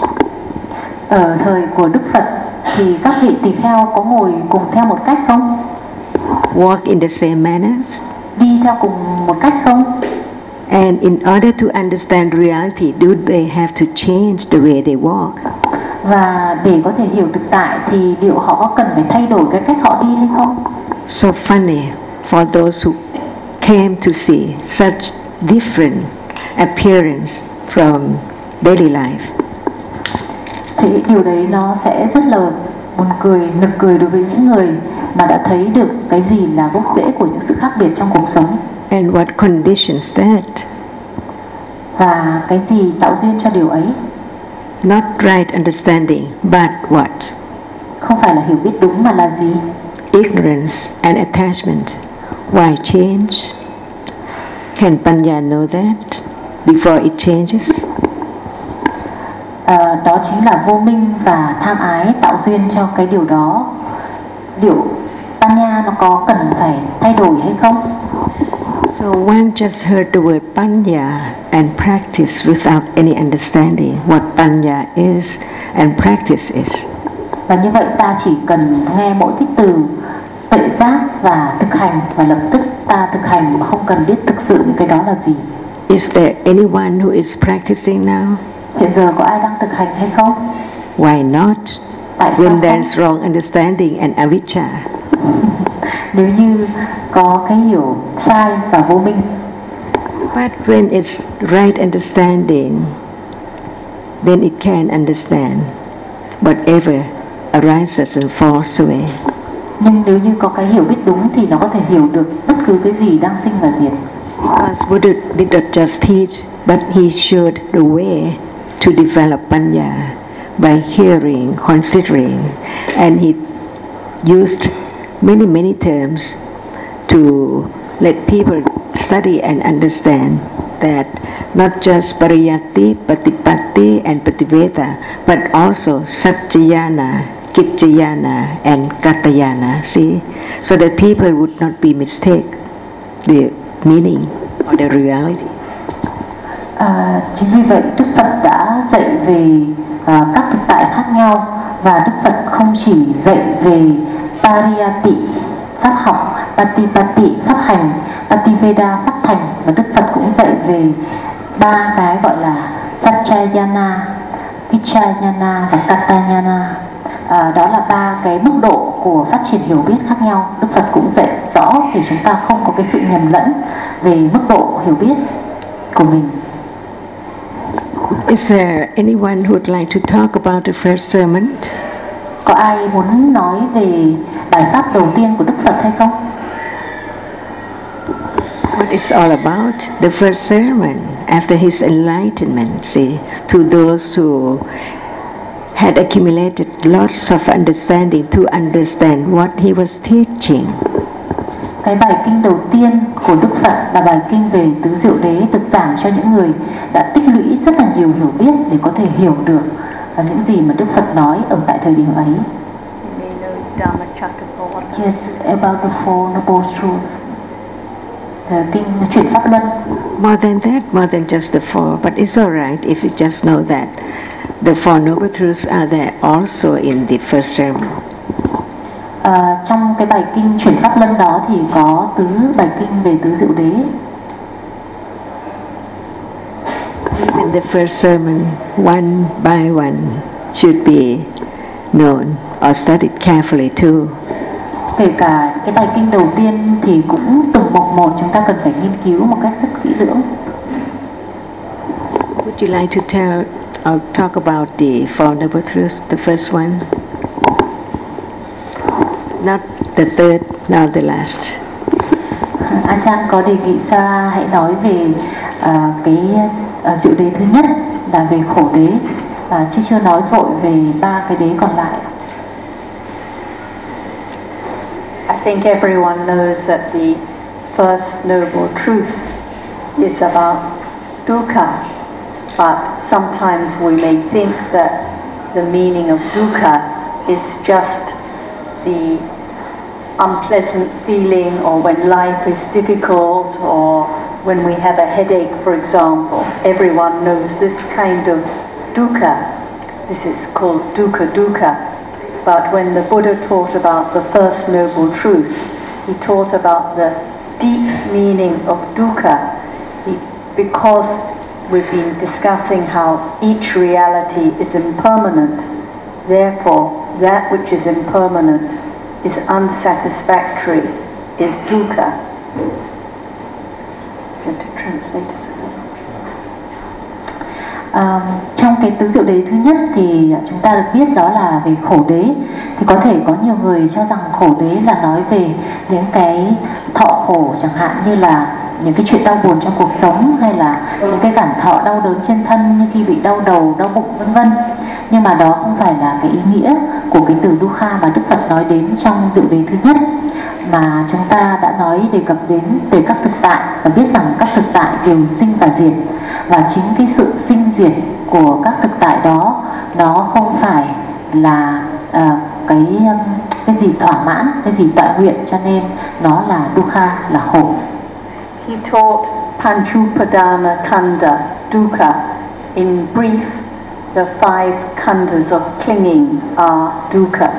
Ở thời của Đức Phật thì các vị tỳ kheo có ngồi cùng theo một cách không? Walk in the same manner? Đi theo cùng một cách không? And in order to understand reality, do they have to change the way they walk? Và để có thể hiểu thực tại thì liệu họ có cần phải thay đổi cái cách họ đi hay không? So funny for those who came to see such different appearance from daily life. Thì điều đấy nó sẽ rất là buồn cười, nực cười đối với những người mà đã thấy được cái gì là gốc rễ của những sự khác biệt trong cuộc sống. And what conditions that? Và cái gì tạo duyên cho điều ấy? Not right understanding, but what? Không phải là hiểu biết đúng mà là gì? Ignorance and attachment. Why change? Can Panya know that before it changes? À, đó chính là vô minh và tham ái tạo duyên cho cái điều đó. Liệu Panya nó có cần phải thay đổi hay không? So one just heard the word panya and practice without any understanding what panya is and practice is. Và như vậy ta chỉ cần nghe mỗi cái từ tuệ giác và thực hành, và lập tức ta thực hành mà không cần biết thực sự những cái đó là gì. Is there anyone who is practicing now? Hiện giờ có ai đang thực hành hay không? Why not? Tại sao When không? there's wrong understanding and avijja. Nếu như có cái hiểu sai và vô minh. But when it's right understanding, then it can understand whatever arises and falls away. Nhưng nếu như có cái hiểu biết đúng thì nó có thể hiểu được bất cứ cái gì đang sinh và diệt. Because Buddha did not just teach, but he showed the way to develop panya by hearing, considering, and he used many, many terms to let people study and understand that not just pariyatti, patipatti, and pativeda, but also satchayana, kitchayana, and katayana. See, so that people would not be mistake the meaning or the reality. À, chính vì vậy Đức Phật đã dạy về à, các thực tại khác nhau, và Đức Phật không chỉ dạy về pariyatti pháp học, patipatti pháp hành, pativeda pháp thành, mà Đức Phật cũng dạy về ba cái gọi là satchayana, kichayana và katayana. À, đó là ba cái mức độ của phát triển hiểu biết khác nhau. Đức Phật cũng dạy rõ để chúng ta không có cái sự nhầm lẫn về mức độ hiểu biết của mình. Is there anyone who would like to talk about the first sermon? Có ai muốn nói về bài pháp đầu tiên của Đức Phật hay không? What it's all about? The first sermon after his enlightenment, see, to those who had accumulated lots of understanding to understand what he was teaching. Cái bài kinh đầu tiên của Đức Phật là bài kinh về tứ diệu đế, được giảng cho những người đã tích lũy rất là nhiều hiểu biết để có thể hiểu được những gì mà Đức Phật nói ở tại thời điểm ấy. Yes, about the Four Noble Truths. The kinh chuyển pháp luân. More than that, more than just the four, but it's all right if you just know that the Four Noble Truths are there also in the first sermon. À, trong cái bài kinh chuyển pháp luân đó thì có tứ bài kinh về tứ diệu đế. Even the first sermon, one by one, should be known or studied carefully too. Kể cả cái bài kinh đầu tiên thì cũng từng mục một chúng ta cần phải nghiên cứu một cách rất kỹ lưỡng. Would you like to tell or talk about the Four Noble Truths, the first one? Not the third, not the last. Ajahn có đề nghị Sarah hãy nói về uh, cái uh, diệu đế thứ nhất là về khổ đế, uh, chứ chưa nói vội về ba cái đế còn lại. I think everyone knows that the first noble truth is about dukkha, but sometimes we may think that the meaning of dukkha is just the unpleasant feeling, or when life is difficult, or when we have a headache, for example. Everyone knows this kind of dukkha. This is called dukkha dukkha. But when the Buddha taught about the first noble truth, he taught about the deep meaning of dukkha. He, because we've been discussing how each reality is impermanent, therefore that which is impermanent is unsatisfactory, is dukkha. Going to translate it. À, trong cái tứ diệu đế thứ nhất thì chúng ta được biết đó là về khổ đế. Thì có thể có nhiều người cho rằng khổ đế là nói về những cái thọ khổ, chẳng hạn như là những cái chuyện đau buồn trong cuộc sống, hay là những cái cảm thọ đau đớn trên thân như khi bị đau đầu, đau bụng vân vân. Nhưng mà đó không phải là cái ý nghĩa của cái từ dukkha mà Đức Phật nói đến trong diệu đế thứ nhất, mà chúng ta đã nói đề cập đến về các thực tại, và biết rằng các thực tại đều sinh và diệt, và chính cái sự sinh diệt của các thực tại đó nó không phải là uh, cái cái gì thỏa mãn, cái gì tọa nguyện, cho nên nó là dukkha, là khổ. He taught Panchupadana Khandha dukkha. In brief, the five khandhas of clinging are dukkha.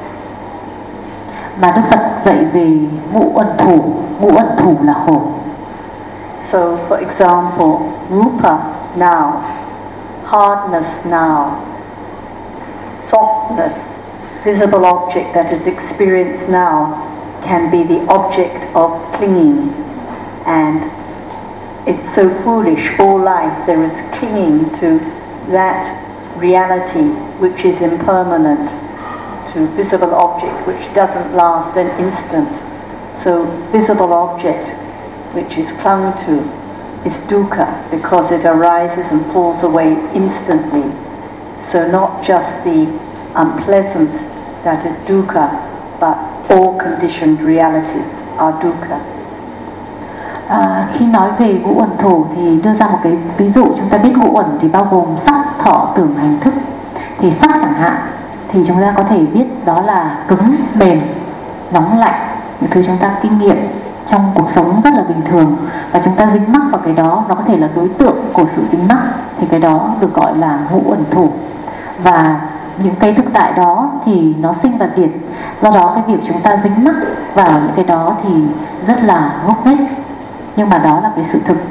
Mà Đức Phật dạy về ngũ uẩn thủ, ngũ uẩn thủ là khổ. So, for example, rupa now, hardness now, softness, visible object that is experienced now can be the object of clinging, and it's so foolish. All life there is clinging to that reality which is impermanent, to visible object which doesn't last an instant. So visible object which is clung to is dukkha because it arises and falls away instantly. So not just the unpleasant that is dukkha, but all conditioned realities are dukkha. À, khi nói về ngũ uẩn thủ thì đưa ra một cái ví dụ. Chúng ta biết ngũ uẩn thì bao gồm sắc, thọ, tưởng, hành, thức. Thì sắc chẳng hạn thì chúng ta có thể biết đó là cứng, mềm, nóng, lạnh, những thứ chúng ta kinh nghiệm trong cuộc sống rất là bình thường, và chúng ta dính mắc vào cái đó, nó có thể là đối tượng của sự dính mắc, thì cái đó được gọi là ngũ uẩn thủ. Và những cái thực tại đó thì nó sinh và diệt, do đó cái việc chúng ta dính mắc vào những cái đó thì rất là ngốc nghếch, nhưng mà đó là cái sự thực.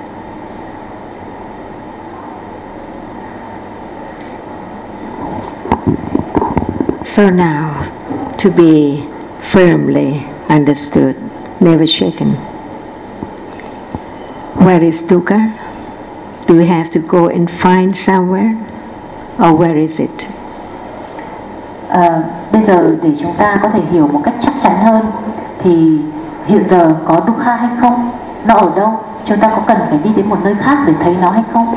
So now, to be firmly understood, never shaken. Where is dukkha? Do we have to go and find somewhere? Or where is it? À, bây giờ để chúng ta có thể hiểu một cách chắc chắn hơn thì hiện giờ có dukkha hay không? Nó ở đâu? Chúng ta có cần phải đi đến một nơi khác để thấy nó hay không?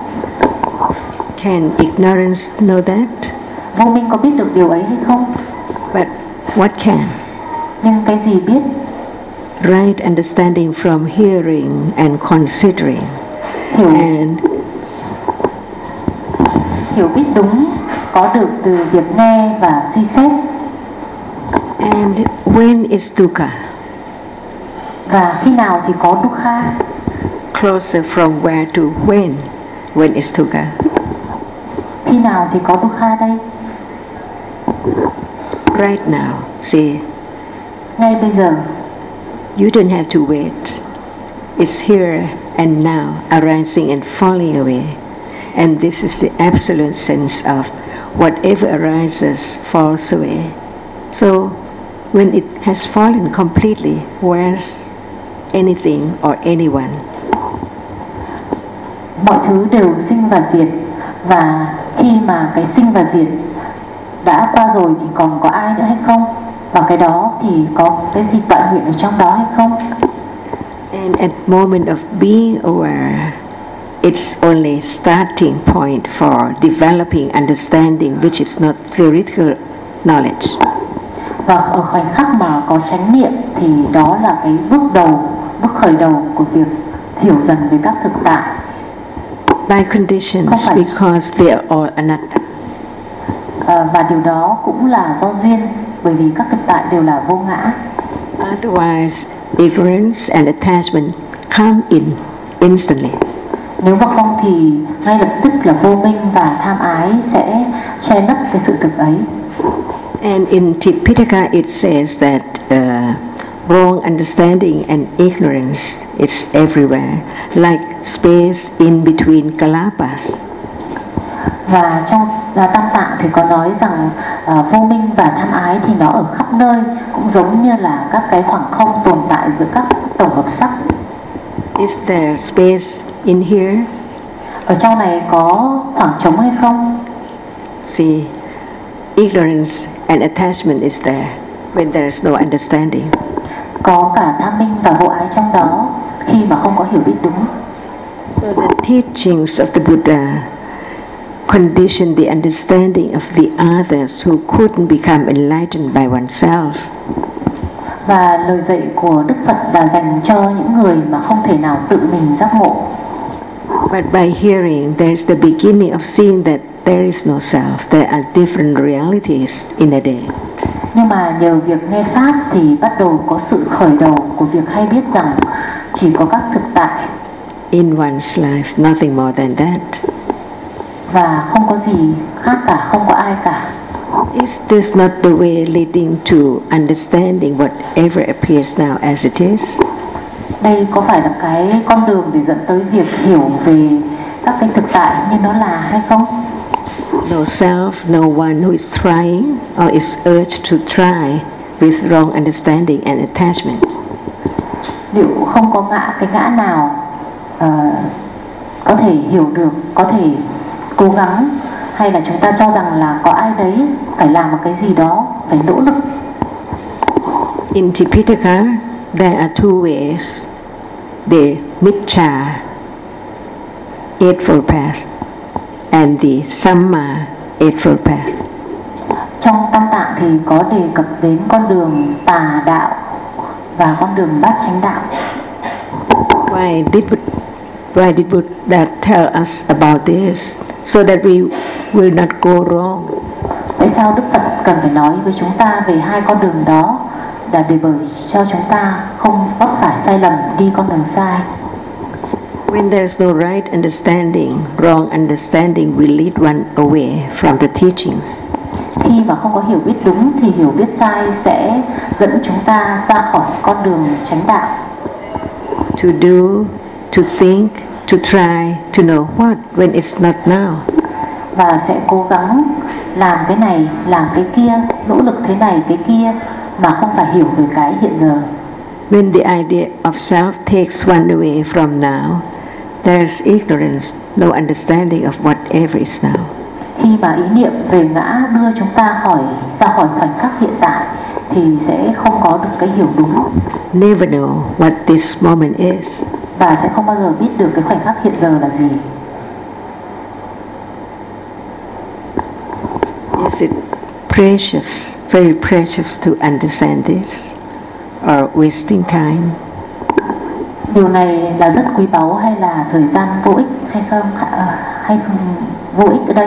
Can ignorance know that? Vô minh có biết được điều ấy hay không? But what can? Nhưng cái gì biết? Right understanding from hearing and considering. Hiểu, and hiểu biết đúng có được từ việc nghe và suy xét. And when is dukkha? Và khi nào thì có dukkha? Closer from where to when? When is dukkha? Khi nào thì có dukkha đây? Right now, see. Ngay bây giờ. You don't have to wait. It's here and now, arising and falling away. And this is the absolute sense of whatever arises falls away. So when it has fallen completely, where's anything or anyone? Mọi thứ đều sinh và diệt, và khi mà cái sinh và diệt đã qua rồi thì còn có ai nữa hay không? Và cái đó thì có cái gì tọa nguyện ở trong đó hay không? And at moment of being aware, it's only starting point for developing understanding, which is not theoretical knowledge. Và ở khoảnh khắc mà có chánh niệm thì đó là cái bước đầu, bước khởi đầu của việc hiểu dần về các thực tại. By conditions, because they are all anatta. À, và điều đó cũng là do duyên, bởi vì các thực tại đều là vô ngã. Otherwise, ignorance and attachment come in instantly. Nếu mà không thì ngay lập tức là vô minh và tham ái sẽ che lấp cái sự thực ấy. And in Tipitaka it says that uh, wrong understanding and ignorance is everywhere, like space in between kalapas. Và trong uh, Tam Tạng thì có nói rằng uh, vô minh và tham ái thì nó ở khắp nơi, cũng giống như là các cái khoảng không tồn tại giữa các tổ hợp sắc. Is there space in here? Ở trong này có khoảng trống hay không? See, ignorance and attachment is there when there is no understanding. Có cả tham minh và vô ái trong đó khi mà không có hiểu biết đúng. So the teachings of the Buddha condition the understanding of the others who couldn't become enlightened by oneself. Và lời dạy của Đức Phật là dành cho những người mà không thể nào tự mình giác ngộ. But by hearing, there's the beginning of seeing that there is no self, there are different realities in a day. Nhưng mà nhờ việc nghe Pháp thì bắt đầu có sự khởi đầu của việc hay biết rằng chỉ có các thực tại. In one's life, nothing more than that. Và không có gì khác cả, không có ai cả. Is this not the way leading to understanding whatever appears now as it is? Đây có phải là cái con đường để dẫn tới việc hiểu về các cái thực tại như nó là hay không? No self, no one who is trying or is urged to try with wrong understanding and attachment. Liệu không có ngã cái ngã nào uh, có thể hiểu được, có thể cố gắng, hay là chúng ta cho rằng là có ai đấy phải làm một cái gì đó, phải nỗ lực? In Tipitaka, there are two ways: the Miccha, Eightfold Path, and the Samma, Eightfold Path. Trong Tam Tạng thì có đề cập đến con đường tà đạo và con đường bát chánh đạo. Why did why did Buddha tell us about this so that we will not go wrong? Tại sao Đức Phật cần phải nói với chúng ta về hai con đường đó, là để bởi cho chúng ta không vấp phải sai lầm, đi con đường sai. When there's no right understanding, wrong understanding will lead one away from the teachings. Khi mà không có hiểu biết đúng thì hiểu biết sai sẽ dẫn chúng ta ra khỏi con đường chánh đạo. To do, to think, to try, to know what when it's not now. Và sẽ cố gắng làm cái này, làm cái kia, nỗ lực thế này, cái kia mà không phải hiểu về cái hiện giờ. When the idea of self takes one away from now, there's ignorance, no understanding of whatever is now. Khi mà ý niệm về ngã đưa chúng ta khỏi ra khỏi khoảnh khắc hiện tại thì sẽ không có được cái hiểu đúng. Never know what this moment is. Và sẽ không bao giờ biết được cái khoảnh khắc hiện giờ là gì. Is it precious, very precious to understand this, or wasting time? Điều này là rất quý báu hay là thời gian vô ích hay không? Hay vô ích ở đây?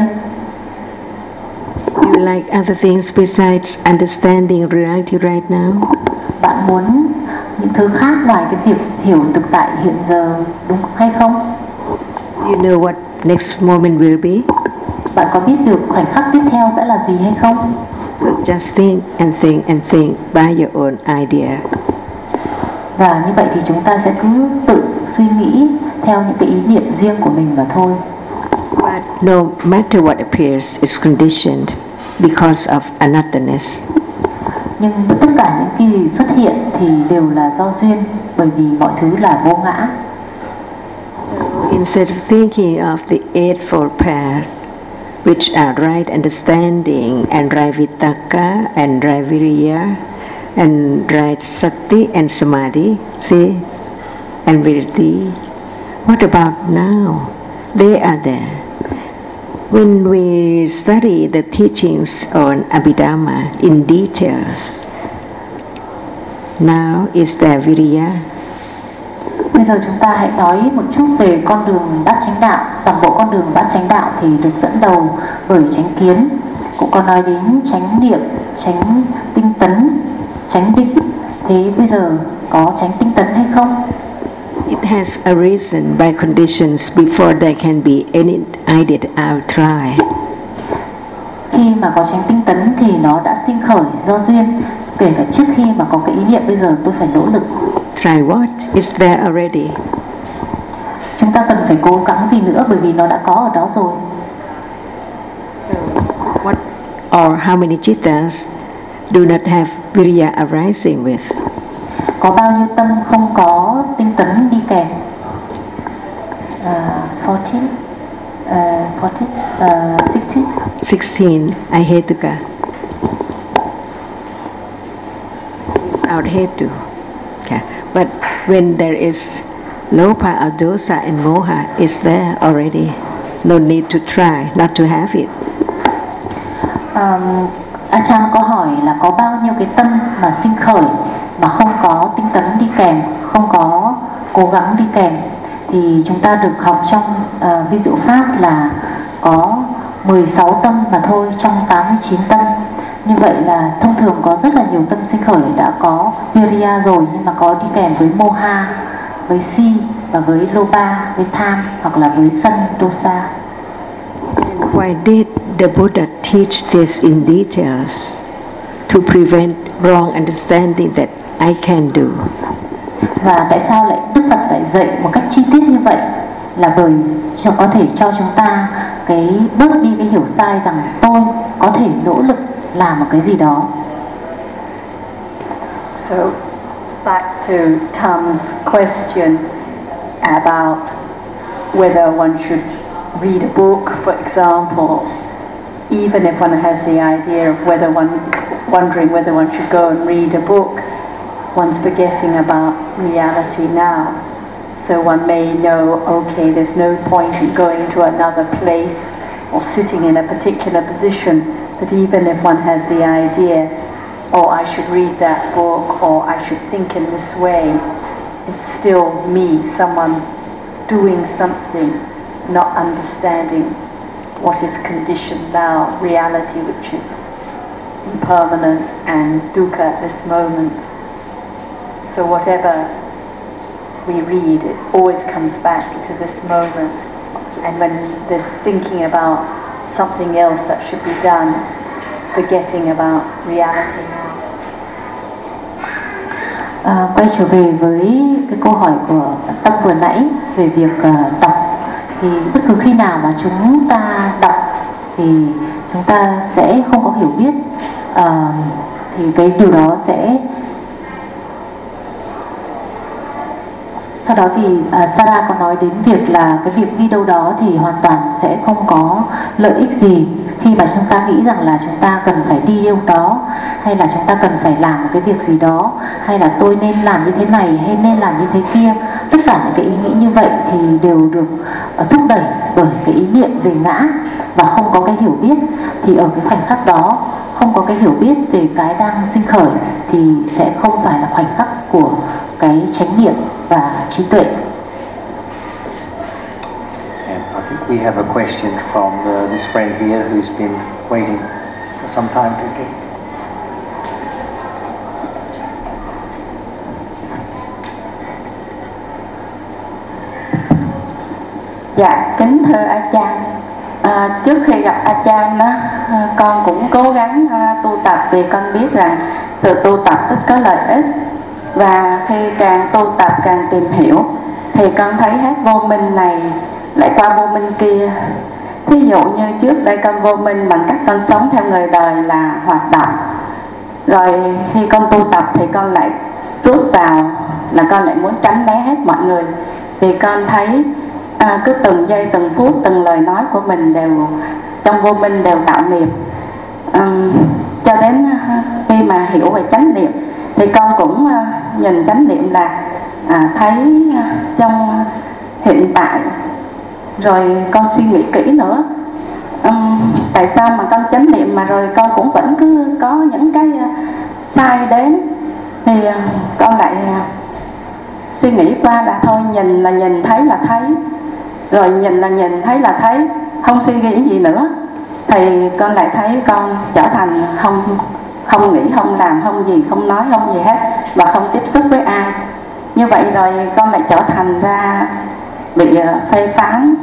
You like other things besides understanding reality right now? Bạn muốn những thứ khác ngoài cái việc hiểu thực tại hiện giờ, đúng hay không? You know what next moment will be? Bạn có biết được khoảnh khắc tiếp theo sẽ là gì hay không? So just think and think and think by your own idea. Và như vậy thì chúng ta sẽ cứ tự suy nghĩ theo những cái ý niệm riêng của mình mà thôi. But no matter what appears is conditioned because of anatthaness. Nhưng tất cả những cái gì xuất hiện thì đều là do duyên, bởi vì mọi thứ là vô ngã. Instead of thinking of the Eightfold Path, which are right understanding and right vitakka and right viriya and right sati and samadhi, see, and virti, what about now? They are there. When we study the teachings on Abhidhamma in details, now is there viriya? Bây giờ chúng ta hãy nói một chút về con đường bát chánh đạo. Toàn bộ con đường bát chánh đạo thì được dẫn đầu bởi chánh kiến. Cũng có nói đến chánh niệm, chánh tinh tấn, chánh định. Thế bây giờ có chánh tinh tấn hay không? It has arisen by conditions before there can be any idea that I'll try. Khi mà có chánh tinh tấn thì nó đã sinh khởi do duyên, kể cả trước khi mà có cái ý niệm bây giờ tôi phải nỗ lực. Try what? It's there already. Chúng ta cần phải cố gắng gì nữa, bởi vì nó đã có ở đó rồi. So, what or how many chittas do not have viriya arising with? Có bao nhiêu tâm không có tinh tấn đi kèm? Uh, fourteen, uh, fourteen, uh, sixteen. Sixteen, ahetuka. Without hetu. Okay. But when there is lopa or dosa and moha, it's there already. No need to try, not to have it. Um, Achan có hỏi là có bao nhiêu cái tâm mà sinh khởi mà không có tinh tấn đi kèm, không có cố gắng đi kèm, thì chúng ta được học trong uh, ví dụ pháp là có mười sáu tâm mà thôi trong tám mươi chín tâm. Như vậy là thông thường có rất là nhiều tâm sinh khởi đã có Viriya rồi, nhưng mà có đi kèm với Moha, với Si và với Loba, với tham hoặc là với sân, dosa. Why did the Buddha teach this in details? To prevent wrong understanding that I can do. Và tại sao lại Đức Phật lại dạy một cách chi tiết như vậy? Là bởi cho có thể cho chúng ta cái bớt đi cái hiểu sai rằng tôi có thể nỗ lực làm một cái gì đó. So back to Tom's question about whether one should read a book, for example, even if one has the idea of whether one wondering whether one should go and read a book, one's forgetting about reality now. So one may know, okay, there's no point in going to another place or sitting in a particular position, but even if one has the idea, oh, I should read that book or I should think in this way, it's still me, someone doing something, not understanding what is conditioned now, reality which is impermanent and dukkha at this moment. So whatever we read, it always comes back to this moment. And when there's thinking about something else that should be done, forgetting about reality now. À, quay trở về với cái câu hỏi của Tâm vừa nãy về việc uh, đọc, thì bất cứ khi nào mà chúng ta đọc thì chúng ta sẽ không có hiểu biết, uh, thì cái điều đó sẽ sau đó thì uh, Sarah có nói đến việc là cái việc đi đâu đó thì hoàn toàn sẽ không có lợi ích gì khi mà chúng ta nghĩ rằng là chúng ta cần phải đi đâu đó, hay là chúng ta cần phải làm một cái việc gì đó, hay là tôi nên làm như thế này hay nên làm như thế kia. Tất cả những cái ý nghĩ như vậy thì đều được uh, thúc đẩy bởi cái ý niệm về ngã và không có cái hiểu biết. Thì ở cái khoảnh khắc đó không có cái hiểu biết về cái đang sinh khởi thì sẽ không phải là khoảnh khắc của cái chánh niệm và trí tuệ. And I think we have a question from uh, this friend here who's been waiting for some time to get. Dạ, kính thưa A Chan, à, trước khi gặp A Chan đó, con cũng cố gắng à, tu tập vì con biết rằng sự tu tập rất có lợi ích. Và khi càng tu tập càng tìm hiểu thì con thấy hết vô minh này lại qua vô minh kia. Thí dụ như trước đây con vô minh bằng cách con sống theo người đời là hoạt động, rồi khi con tu tập thì con lại rút vào là con lại muốn tránh né hết mọi người, vì con thấy à, cứ từng giây từng phút từng lời nói của mình đều trong vô minh đều tạo nghiệp. um, cho đến khi mà hiểu về chánh niệm thì con cũng uh, nhìn chánh niệm là à, thấy uh, trong hiện tại. Rồi con suy nghĩ kỹ nữa, um, tại sao mà con chánh niệm mà rồi con cũng vẫn cứ có những cái uh, sai đến. Thì uh, con lại uh, suy nghĩ qua là thôi, nhìn là nhìn, thấy là thấy, rồi nhìn là nhìn, thấy là thấy, không suy nghĩ gì nữa. Thì con lại thấy con trở thành không không nghĩ, không làm, không gì, không nói, không gì hết, và không tiếp xúc với ai. Như vậy rồi con lại trở thành ra bị phê phán,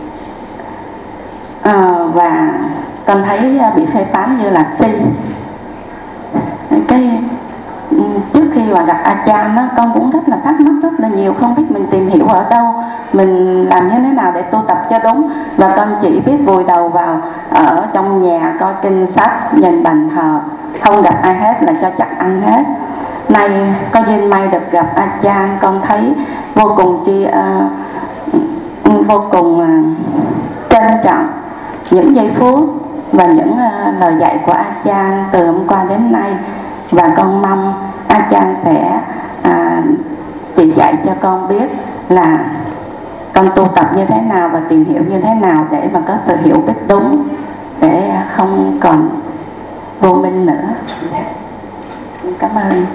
à, và con thấy bị phê phán như là si. Cái trước khi mà gặp A Chan đó, con cũng rất là thắc mắc rất là nhiều, không biết mình tìm hiểu ở đâu, mình làm như thế nào để tu tập cho đúng. Và con chỉ biết vùi đầu vào ở trong nhà coi kinh sách, nhìn bàn thờ, không gặp ai hết là cho chắc ăn hết. Nay có duyên may được gặp A Chan, con thấy vô cùng tri uh, vô cùng uh, trân trọng những giây phút và những uh, lời dạy của A Chan từ hôm qua đến nay. Và con mong A Chan sẽ à, chỉ dạy cho con biết là con tu tập như thế nào và tìm hiểu như thế nào để mà có sự hiểu biết đúng, để không còn vô minh nữa. Cảm ơn.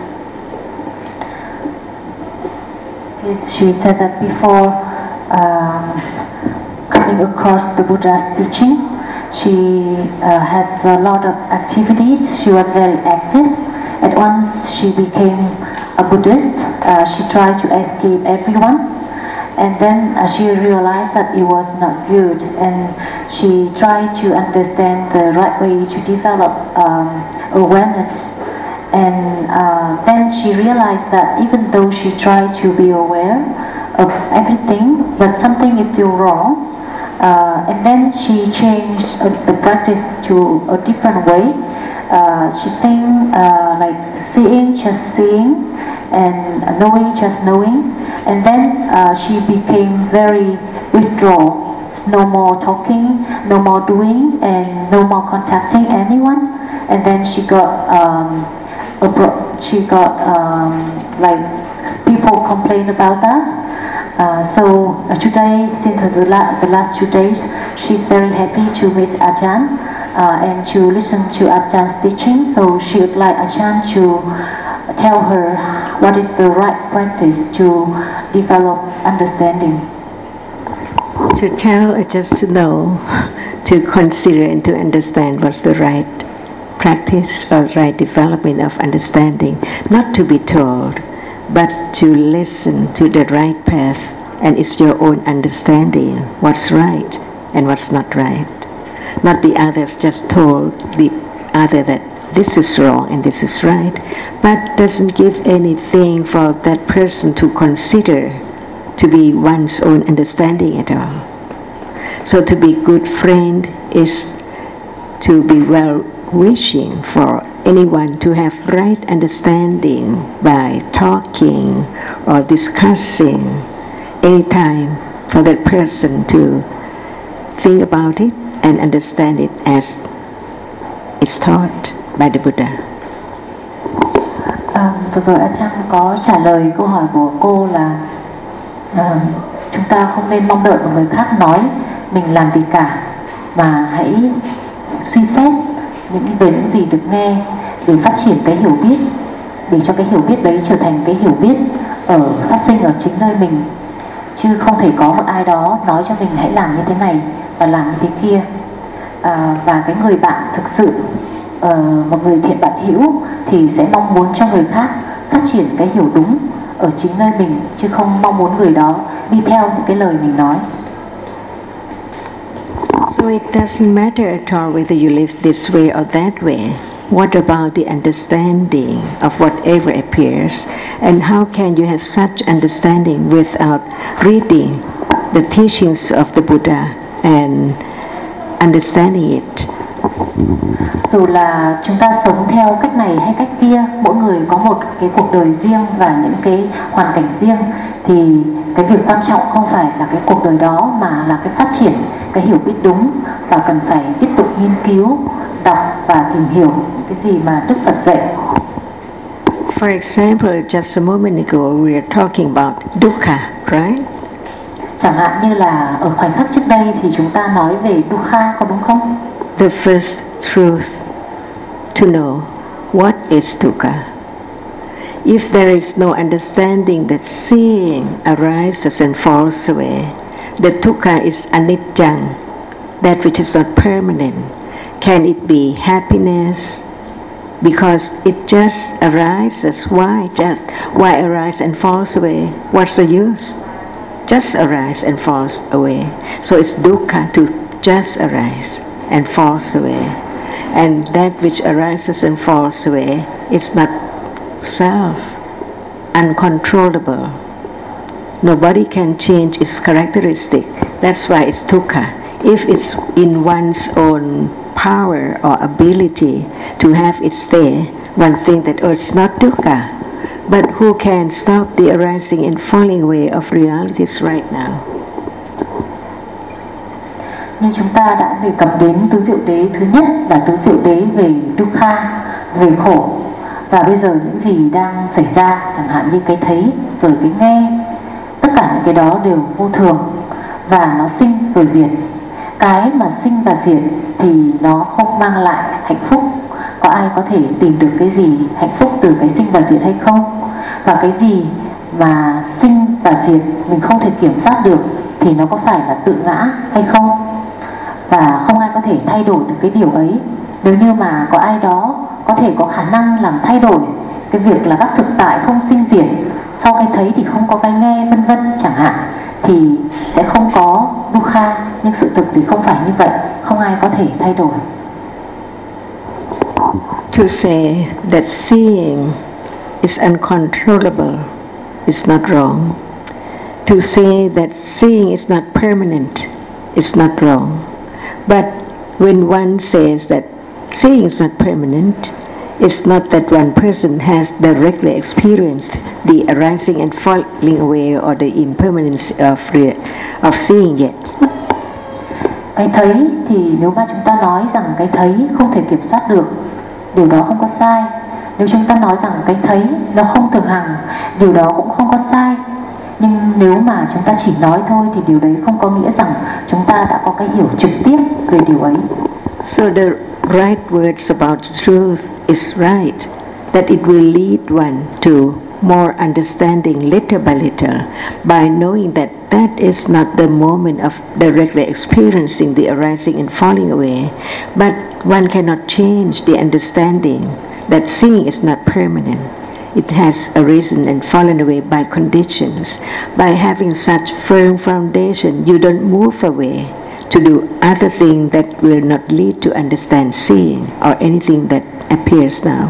She said that before um, coming across the Buddha's teaching, she uh, has a lot of activities. She was very active. At once she became a Buddhist. Uh, she tried to escape everyone. And then uh, she realized that it was not good, and she tried to understand the right way to develop um, awareness. And uh, then she realized that even though she tried to be aware of everything, but something is still wrong. Uh, and then she changed uh, the practice to a different way. Uh, she think uh, like seeing, just seeing, and knowing, just knowing. And then uh, she became very withdrawal. No more talking, no more doing, and no more contacting anyone. And then she got um, abro- she got um, like people complain about that. Uh, so uh, today, since the, la- the last two days, she's very happy to meet Ajahn uh, and to listen to Ajah's teaching. So she would like Ajahn to tell her what is the right practice to develop understanding. To tell or just to know, to consider and to understand what's the right practice or right development of understanding, not to be told, but to listen to the right path, and it's your own understanding what's right and what's not right. Not the others just told the other that this is wrong and this is right, but doesn't give anything for that person to consider to be one's own understanding at all. So to be good friend is to be well-wishing for anyone to have right understanding by talking or discussing any time for that person to think about it and understand it as it's taught by the Buddha. À, vừa rồi Ajahn có trả lời câu hỏi của cô là à, chúng ta không nên mong đợi một người khác nói mình làm gì cả, mà hãy suy xét những về những gì được nghe để phát triển cái hiểu biết, để cho cái hiểu biết đấy trở thành cái hiểu biết ở phát sinh ở chính nơi mình, chứ không thể có một ai đó nói cho mình hãy làm như thế này và làm như thế kia. À, và cái người bạn thực sự uh, một người thiện bạn hữu thì sẽ mong muốn cho người khác phát triển cái hiểu đúng ở chính nơi mình, chứ không mong muốn người đó đi theo những cái lời mình nói. So it doesn't matter at all whether you live this way or that way. What about the understanding of whatever appears? And how can you have such understanding without reading the teachings of the Buddha and understanding it? Dù là chúng ta sống theo cách này hay cách kia, mỗi người có một cái cuộc đời riêng và những cái hoàn cảnh riêng, thì cái việc quan trọng không phải là cái cuộc đời đó mà là cái phát triển cái hiểu biết đúng, và cần phải tiếp tục nghiên cứu, đọc và tìm hiểu những cái gì mà Đức Phật dạy. For example, just a moment ago we were talking about dukkha, right? Chẳng hạn như là ở khoảnh khắc trước đây thì chúng ta nói về dukkha, có đúng không? The first truth to know what is dukkha. If there is no understanding that seeing arises and falls away, the dukkha is anicca, that which is not permanent. Can it be happiness? Because it just arises. Why just why arise and falls away? What's the use? Just arise and falls away. So it's dukkha to just arise and falls away. And that which arises and falls away is not self, uncontrollable. Nobody can change its characteristic. That's why it's dukkha. If it's in one's own power or ability to have it stay, one think that, oh, it's not dukkha. But who can stop the arising and falling away of realities right now? Như chúng ta đã đề cập đến tứ diệu đế, thứ nhất là tứ diệu đế về dukkha, về khổ. Và bây giờ những gì đang xảy ra, chẳng hạn như cái thấy rồi cái nghe, tất cả những cái đó đều vô thường và nó sinh rồi diệt. Cái mà sinh và diệt thì nó không mang lại hạnh phúc. Có ai có thể tìm được cái gì hạnh phúc từ cái sinh và diệt hay không? Và cái gì mà sinh và diệt mình không thể kiểm soát được thì nó có phải là tự ngã hay không? và không ai có thể thay đổi được cái điều ấy. Nếu như mà có ai đó có thể có khả năng làm thay đổi cái việc là các thực tại không sinh diệt, sau cái thấy thì không có cái nghe vân vân chẳng hạn, thì sẽ không có dukkha. Nhưng sự thực thì không phải như vậy, không ai có thể thay đổi. To say that seeing is uncontrollable is not wrong. To say that seeing is not permanent is not wrong. But when one says that seeing is not permanent, it's not that one person has directly experienced the arising and falling away or the impermanence of, re- of seeing yet. Cái thấy thì nếu mà chúng ta nói rằng cái thấy không thể kiểm soát được, điều đó không có sai. Nếu chúng ta nói rằng cái thấy nó không thường hằng, điều đó cũng không có sai. Nhưng nếu mà chúng ta chỉ nói thôi thì điều đấy không có nghĩa rằng chúng ta đã có cái hiểu trực tiếp về điều ấy. So the right words about truth is right, that it will lead one to more understanding little by little by knowing that that is not the moment of directly experiencing the arising and falling away, but one cannot change the understanding that seeing is not permanent. It has arisen and fallen away by conditions. By having such firm foundation, you don't move away to do other things that will not lead to understand seeing or anything that appears now.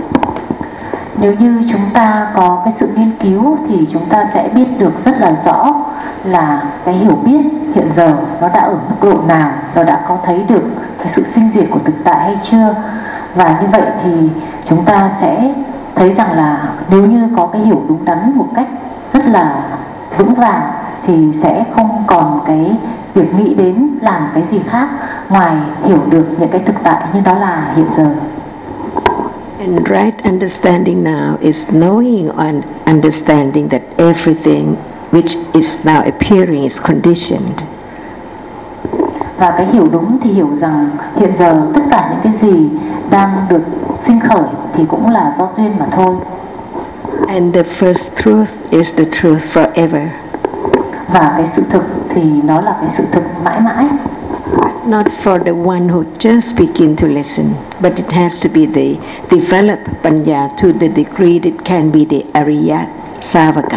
Nếu như chúng ta có cái sự nghiên cứu thì chúng ta sẽ biết được rất là rõ là cái hiểu biết hiện giờ nó đã ở mức độ nào, nó đã có thấy được cái sự sinh diệt của thực tại hay chưa. Và như vậy thì chúng ta sẽ thấy rằng là nếu như có cái hiểu đúng đắn một cách rất là vững vàng thì sẽ không còn cái việc nghĩ đến làm cái gì khác ngoài hiểu được những cái thực tại như đó là hiện giờ. And right understanding now is knowing and understanding that everything which is now appearing is conditioned. Và cái hiểu đúng thì hiểu rằng hiện giờ tất cả những cái gì đang được sinh khởi thì cũng là do duyên mà thôi. And the first truth is the truth forever. Và cái sự thực thì nó là cái sự thực mãi mãi. Not for the one who just begin to listen, but it has to be the developed panya to the degree that it can be the Ariyat Savaka.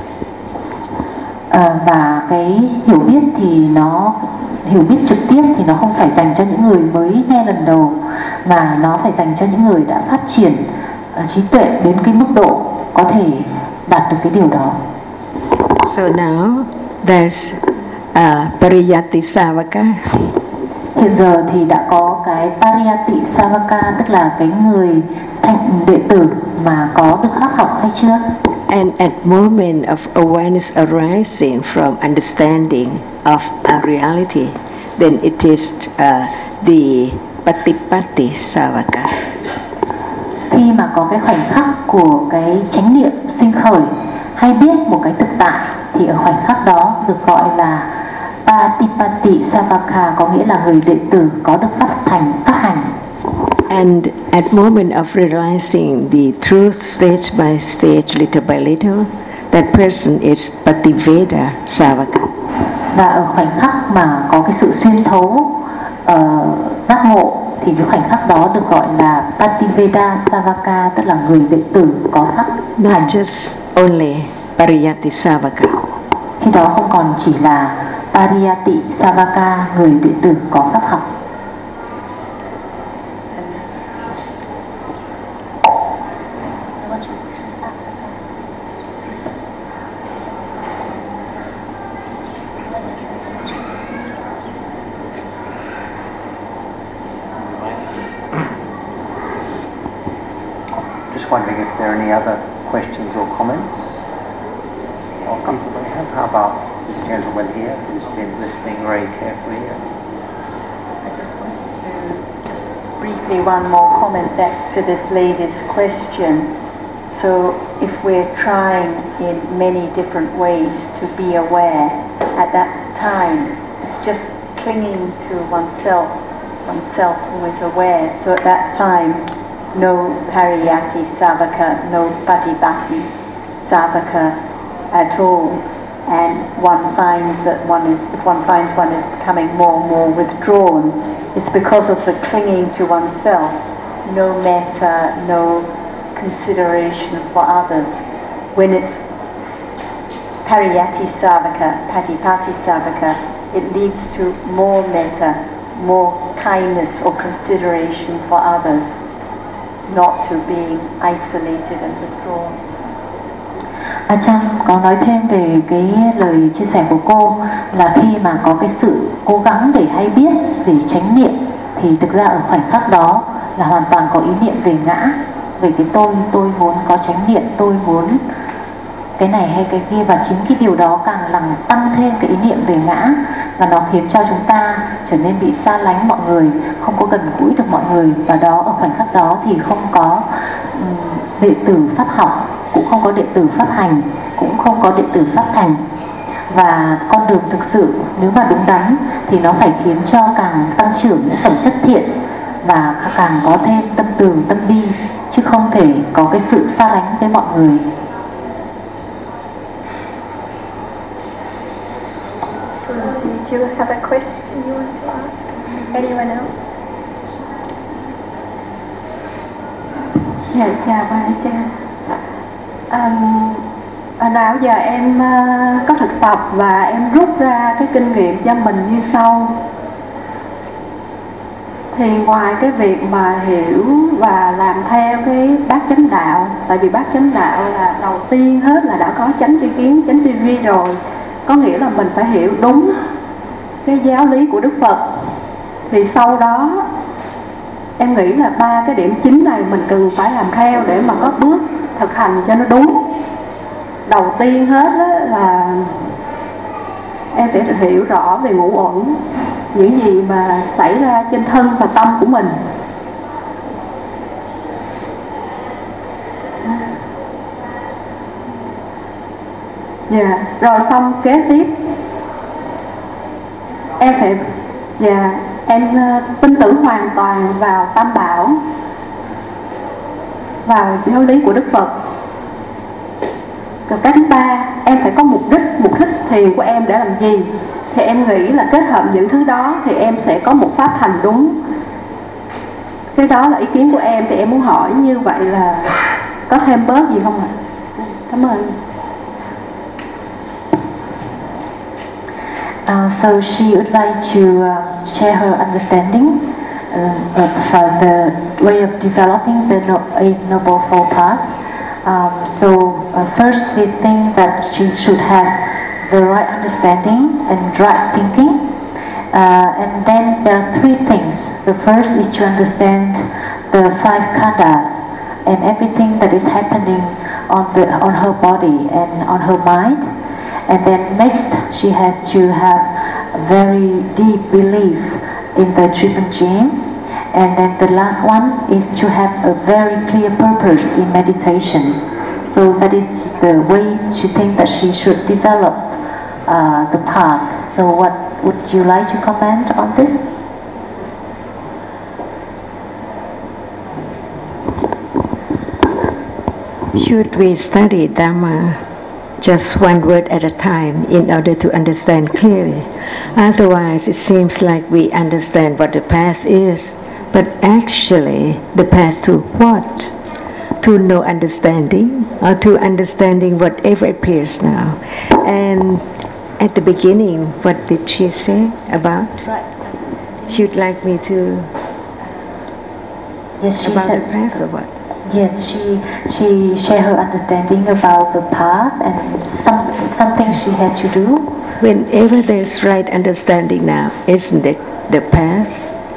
À, và cái hiểu biết thì nó hiểu biết trực tiếp thì nó không phải dành cho những người mới nghe lần đầu, mà nó phải dành cho những người đã phát triển uh, trí tuệ đến cái mức độ có thể đạt được cái điều đó. So now there's uh, Pariyati Savaka. Hiện giờ thì đã có cái Pariyati Savaka, tức là cái người thành đệ tử mà có được pháp học hay chưa? And at moment of awareness arising from understanding of a reality, then it is uh, the Patipatti Savaka. Khi mà có cái khoảnh khắc của cái chánh niệm sinh khởi hay biết một cái thực tại thì ở khoảnh khắc đó được gọi là Patipatti Savaka, có nghĩa là người đệ tử có được phát thành phát hành. And at moment of realizing the truth stage by stage, little by little, that person is Pativeda Savaka. Và ở khoảnh khắc mà có cái sự xuyên thấu uh, giác ngộ thì cái khoảnh khắc đó được gọi là Pativeda Savaka, tức là người đệ tử có pháp hành. Not just only Pariyati Savaka. Khi đó không còn chỉ là Pariyati Savaka, người đệ tử có pháp học. Just wondering if there are any other questions or comments or people may have. How about this gentleman here who's been listening very carefully? I just wanted to just briefly one more comment back to this lady's question. So if we're trying in many different ways to be aware at that time, it's just clinging to oneself, oneself who is aware. So at that time, no Pariyati Savaka, no Patipatti Savaka at all. and one finds that one is, if one finds one is becoming more and more withdrawn, it's because of the clinging to oneself, no metta, no consideration for others. When it's pariyatti savaka, patipati savaka, it leads to more metta, more kindness or consideration for others, not to being isolated and withdrawn. Ajahn có nói thêm về cái lời chia sẻ của cô là khi mà có cái sự cố gắng để hay biết, để chánh niệm, thì thực ra ở khoảnh khắc đó là hoàn toàn có ý niệm về ngã, về cái tôi, tôi muốn có chánh niệm, tôi muốn cái này hay cái kia, và chính cái điều đó càng làm tăng thêm cái ý niệm về ngã, và nó khiến cho chúng ta trở nên bị xa lánh mọi người, không có gần gũi được mọi người. Và đó, ở khoảnh khắc đó thì không có um, đệ tử pháp học, cũng không có đệ tử pháp hành, cũng không có đệ tử pháp thành. Và con đường thực sự nếu mà đúng đắn thì nó phải khiến cho càng tăng trưởng những phẩm chất thiện và càng có thêm tâm từ, tâm bi, chứ không thể có cái sự xa lánh với mọi người. So did you have a question you want to ask? Anyone else? Dạ, chào bà cha. Um, hồi nào giờ em uh, có thực tập và em rút ra cái kinh nghiệm cho mình như sau. Thì ngoài cái việc mà hiểu và làm theo cái bát chánh đạo, tại vì bát chánh đạo là đầu tiên hết là đã có chánh tri kiến, chánh tư duy rồi, có nghĩa là mình phải hiểu đúng cái giáo lý của Đức Phật. Thì sau đó em nghĩ là ba cái điểm chính này mình cần phải làm theo để mà có bước thực hành cho nó đúng. Đầu tiên hết là em phải hiểu rõ về ngũ uẩn, những gì mà xảy ra trên thân và tâm của mình. Dạ, yeah. Rồi xong kế tiếp em phải dạ yeah, em uh, tin tưởng hoàn toàn vào Tam Bảo, vào giáo lý của Đức Phật. Rồi cái thứ ba, em phải có mục đích, mục đích thiền của em để làm gì. Thì em nghĩ là kết hợp những thứ đó thì em sẽ có một pháp hành đúng. Cái đó là ý kiến của em, thì em muốn hỏi như vậy là có thêm bớt gì không ạ? Cảm ơn. Uh, so she would like to uh, share her understanding uh, of uh, the way of developing the no Eighth Noble Four Path. Um, so uh, first we think that she should have the right understanding and right thinking. Uh, and then there are three things. The first is to understand the five khandhas and everything that is happening on the on her body and on her mind. And then next, she has to have a very deep belief in the Triple Gem. And then the last one is to have a very clear purpose in meditation. So that is the way she thinks that she should develop uh, the path. So what would you like to comment on this? Should we study Dhamma just one word at a time in order to understand clearly? Otherwise, it seems like we understand what the path is, but actually the path to what? To no understanding, or to understanding whatever appears now. And at the beginning, what did she say about? Right. She would like me to Yes, she about said, the path or what? Yes, she she shared her understanding about the path and some something she had to do. Whenever there's right understanding now, isn't it the path?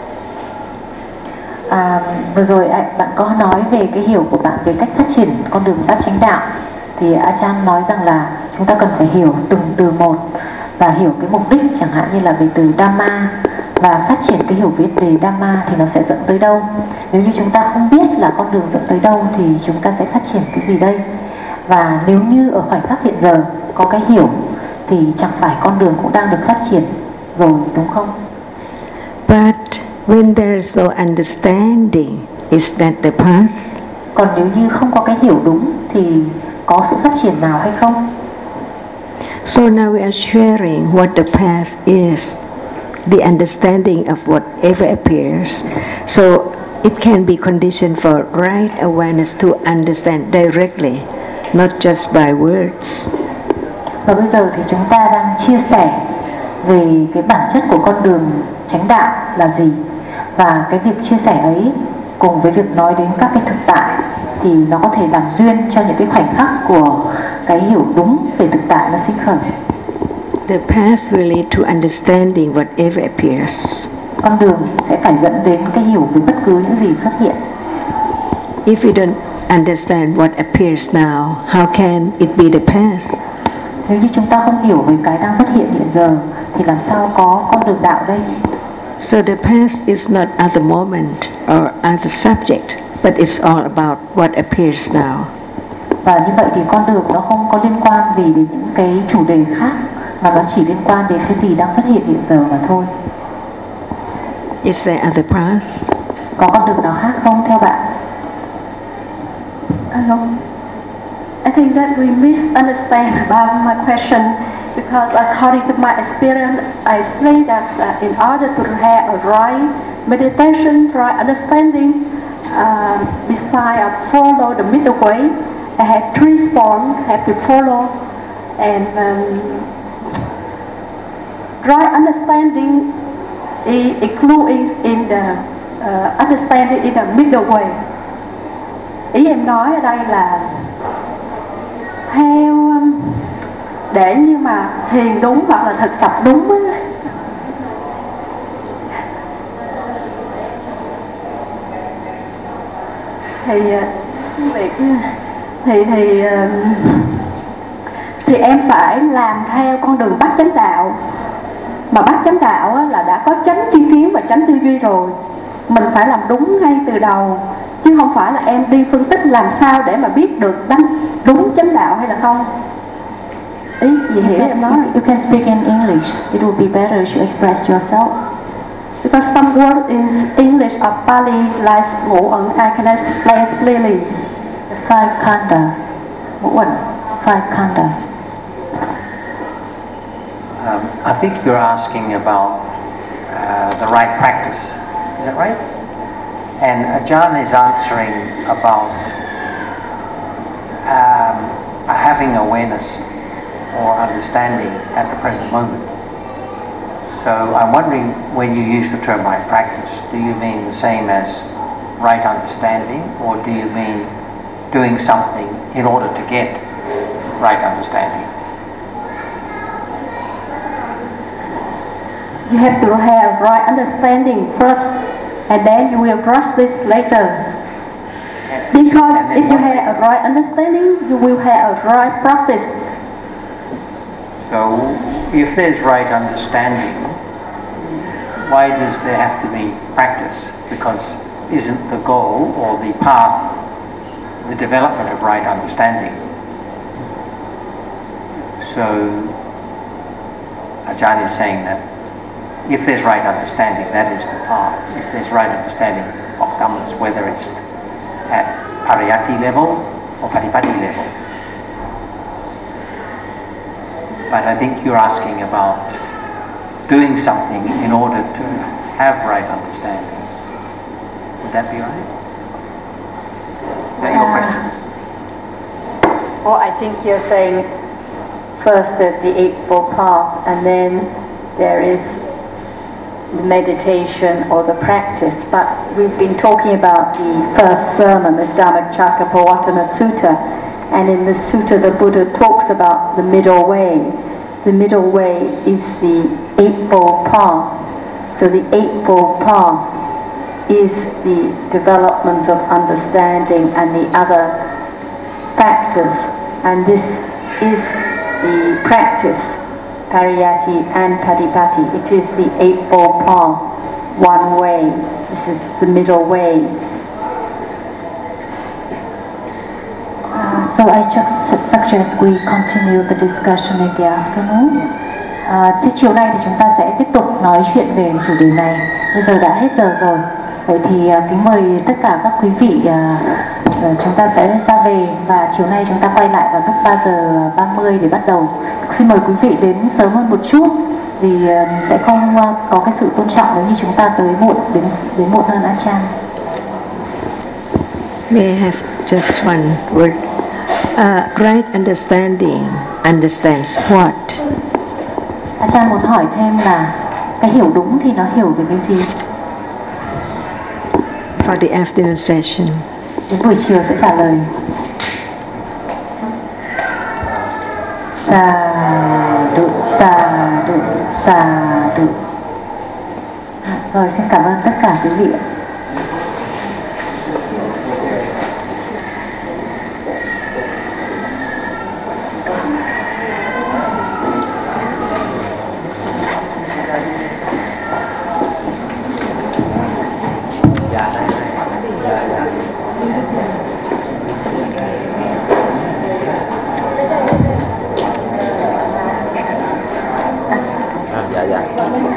À, vừa rồi bạn có nói về cái hiểu của bạn về cách phát triển con đường bát chánh đạo, thì Ajahn nói rằng là chúng ta cần phải hiểu từng từ một và hiểu cái mục đích, chẳng hạn như là về từ Dhamma, và phát triển cái hiểu biết về Dhamma thì nó sẽ dẫn tới đâu. Nếu như chúng ta không biết là con đường dẫn tới đâu thì chúng ta sẽ phát triển cái gì đây. Và nếu như ở khoảnh khắc hiện giờ có cái hiểu thì chẳng phải con đường cũng đang được phát triển rồi, đúng không? But when there is no understanding, is that the path? Còn nếu như không có cái hiểu đúng thì có sự phát triển nào hay không? So now we are sharing what the path is, the understanding of whatever appears. So it can be conditioned for right awareness to understand directly, not just by words. Và bây giờ thì chúng ta đang chia sẻ về cái bản chất của con đường chánh đạo là gì. Và cái việc chia sẻ ấy cùng với việc nói đến các cái thực tại thì nó có thể làm duyên cho những cái khoảnh khắc của cái hiểu đúng về thực tại nó sinh khởi. The path will lead to understanding whatever appears. Con đường sẽ phải dẫn đến cái hiểu về bất cứ những gì xuất hiện. If we don't understand what appears now, how can it be the path? Nếu như chúng ta không hiểu về cái đang xuất hiện hiện giờ thì làm sao có con đường đạo đây? So the path is not at the moment or at the subject, but it's all about what appears now. Và như vậy thì con đường nó không có liên quan gì đến những cái chủ đề khác, mà nó chỉ liên quan đến cái gì đang xuất hiện hiện giờ mà thôi. Is there other path? Có con đường nào khác không theo bạn? Hello. I think that we misunderstand about my question, because according to my experience, I say that uh, in order to have a right meditation, right understanding, uh, besides I follow the middle way, I have three spots I have to follow, and um, right understanding is included in the uh, understanding in the middle way. Ý em nói ở đây là theo để như mà thiền đúng hoặc là thực tập đúng á, thì việc thì thì thì em phải làm theo con đường bát chánh đạo. Mà bát chánh đạo á, là đã có chánh tri kiến và chánh tư duy rồi, mình phải làm đúng ngay từ đầu, chứ không phải là em đi phân tích làm sao để mà biết được đúng, đúng chánh đạo hay là không. Ý gì hiểu em nói? You can speak in English. It would be better if you express yourself. Because some word in English or Pali like ngũ ẩn, I can explain clearly. Five khandhas. Ngũ ẩn. Five khandhas. Um, I think you're asking about uh, the right practice. Is that right? And Ajahn is answering about um, having awareness or understanding at the present moment. So I'm wondering, when you use the term right practice, do you mean the same as right understanding, or do you mean doing something in order to get right understanding? You have to have right understanding first, and then you will practice later. Because if you have a right understanding, you will have a right practice. So, if there's right understanding, why does there have to be practice? Because isn't the goal or the path the development of right understanding? So, Ajahn is saying that if there's right understanding, that is the path. If there's right understanding of Dhammas, whether it's at Pariyatti level or Patipatti level. But I think you're asking about doing something in order to have right understanding. Would that be right? Is that your Uh, question? Well, I think you're saying first there's the Eightfold Path, and then there is the meditation or the practice. But we've been talking about the first sermon, the Dhammacakkappavattana Sutta, and in the sutta the Buddha talks about the middle way. The middle way is the Eightfold Path. So the Eightfold Path is the development of understanding and the other factors, and this is the practice, Pariyatti and Patipatti. It is the Eightfold Path, one way. This is the middle way. Uh, so I just suggest we continue the discussion in the afternoon. Uh, chiều nay thì chúng ta sẽ tiếp tục nói chuyện về chủ đề này. Bây giờ đã hết giờ rồi. Vậy thì uh, kính mời tất cả các quý vị, uh, uh, chúng ta sẽ ra về và chiều nay chúng ta quay lại vào lúc ba giờ ba mươi để bắt đầu. Xin mời quý vị đến sớm hơn một chút vì uh, sẽ không uh, có cái sự tôn trọng nếu như chúng ta tới muộn, đến đến muộn hơn Achan. May I have just one word? Uh, right understanding understands what? Achan muốn hỏi thêm là cái hiểu đúng thì nó hiểu về cái gì? For the afternoon session. Đến buổi chiều sẽ trả lời. Sa đu, sa đu, sa đu. Rồi, xin cảm ơn tất cả quý vị. Dạ dạ.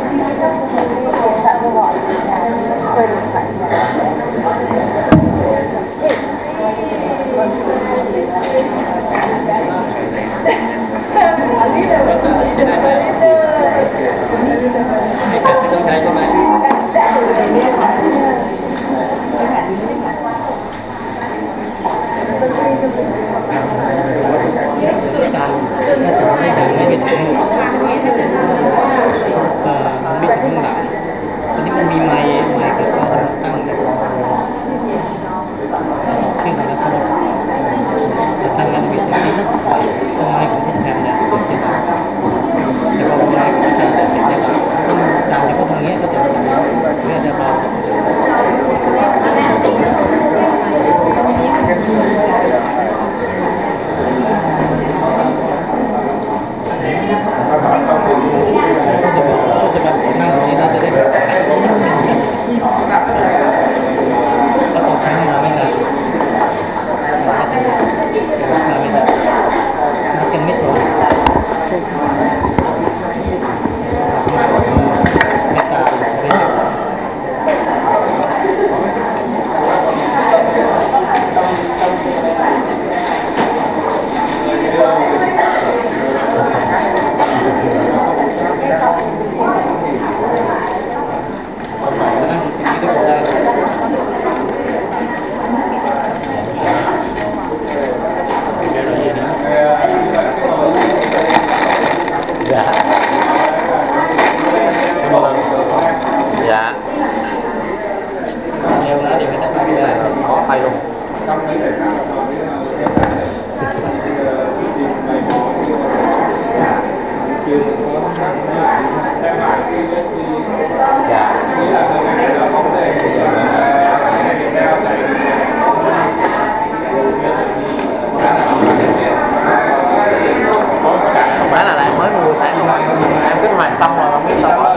Bán là lại mới mua sáng không? Em kích hoạt xong rồi không biết sao hết.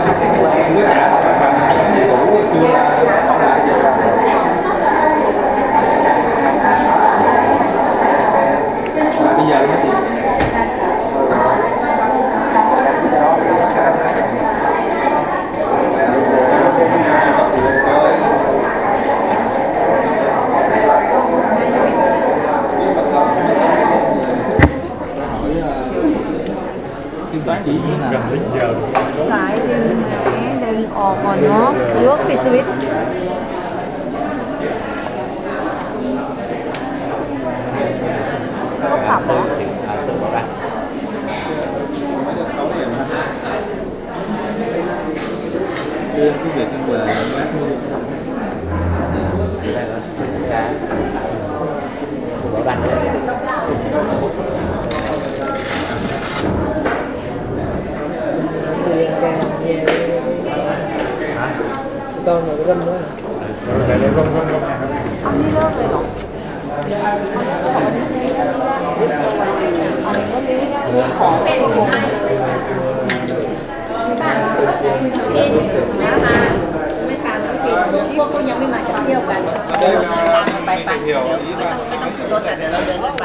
Bây giờ nó sáng chỉ gần đến giờ sải đi lên ồ còn nó nước bị sweet có cặp đó đưa cái việc về lát luôn bỏ bánh con rồi cái râm nữa rồi để râm râm râm ông đi rớt rồi khổ bên cùngไม่ตามต้องกินพวกเขายังไม่มาจะเที่ยวกันตามไปไปเดี๋ยวไม่ต้องไม่ต้องขึ้นรถแต่เดี๋ยวเราเดินกันไป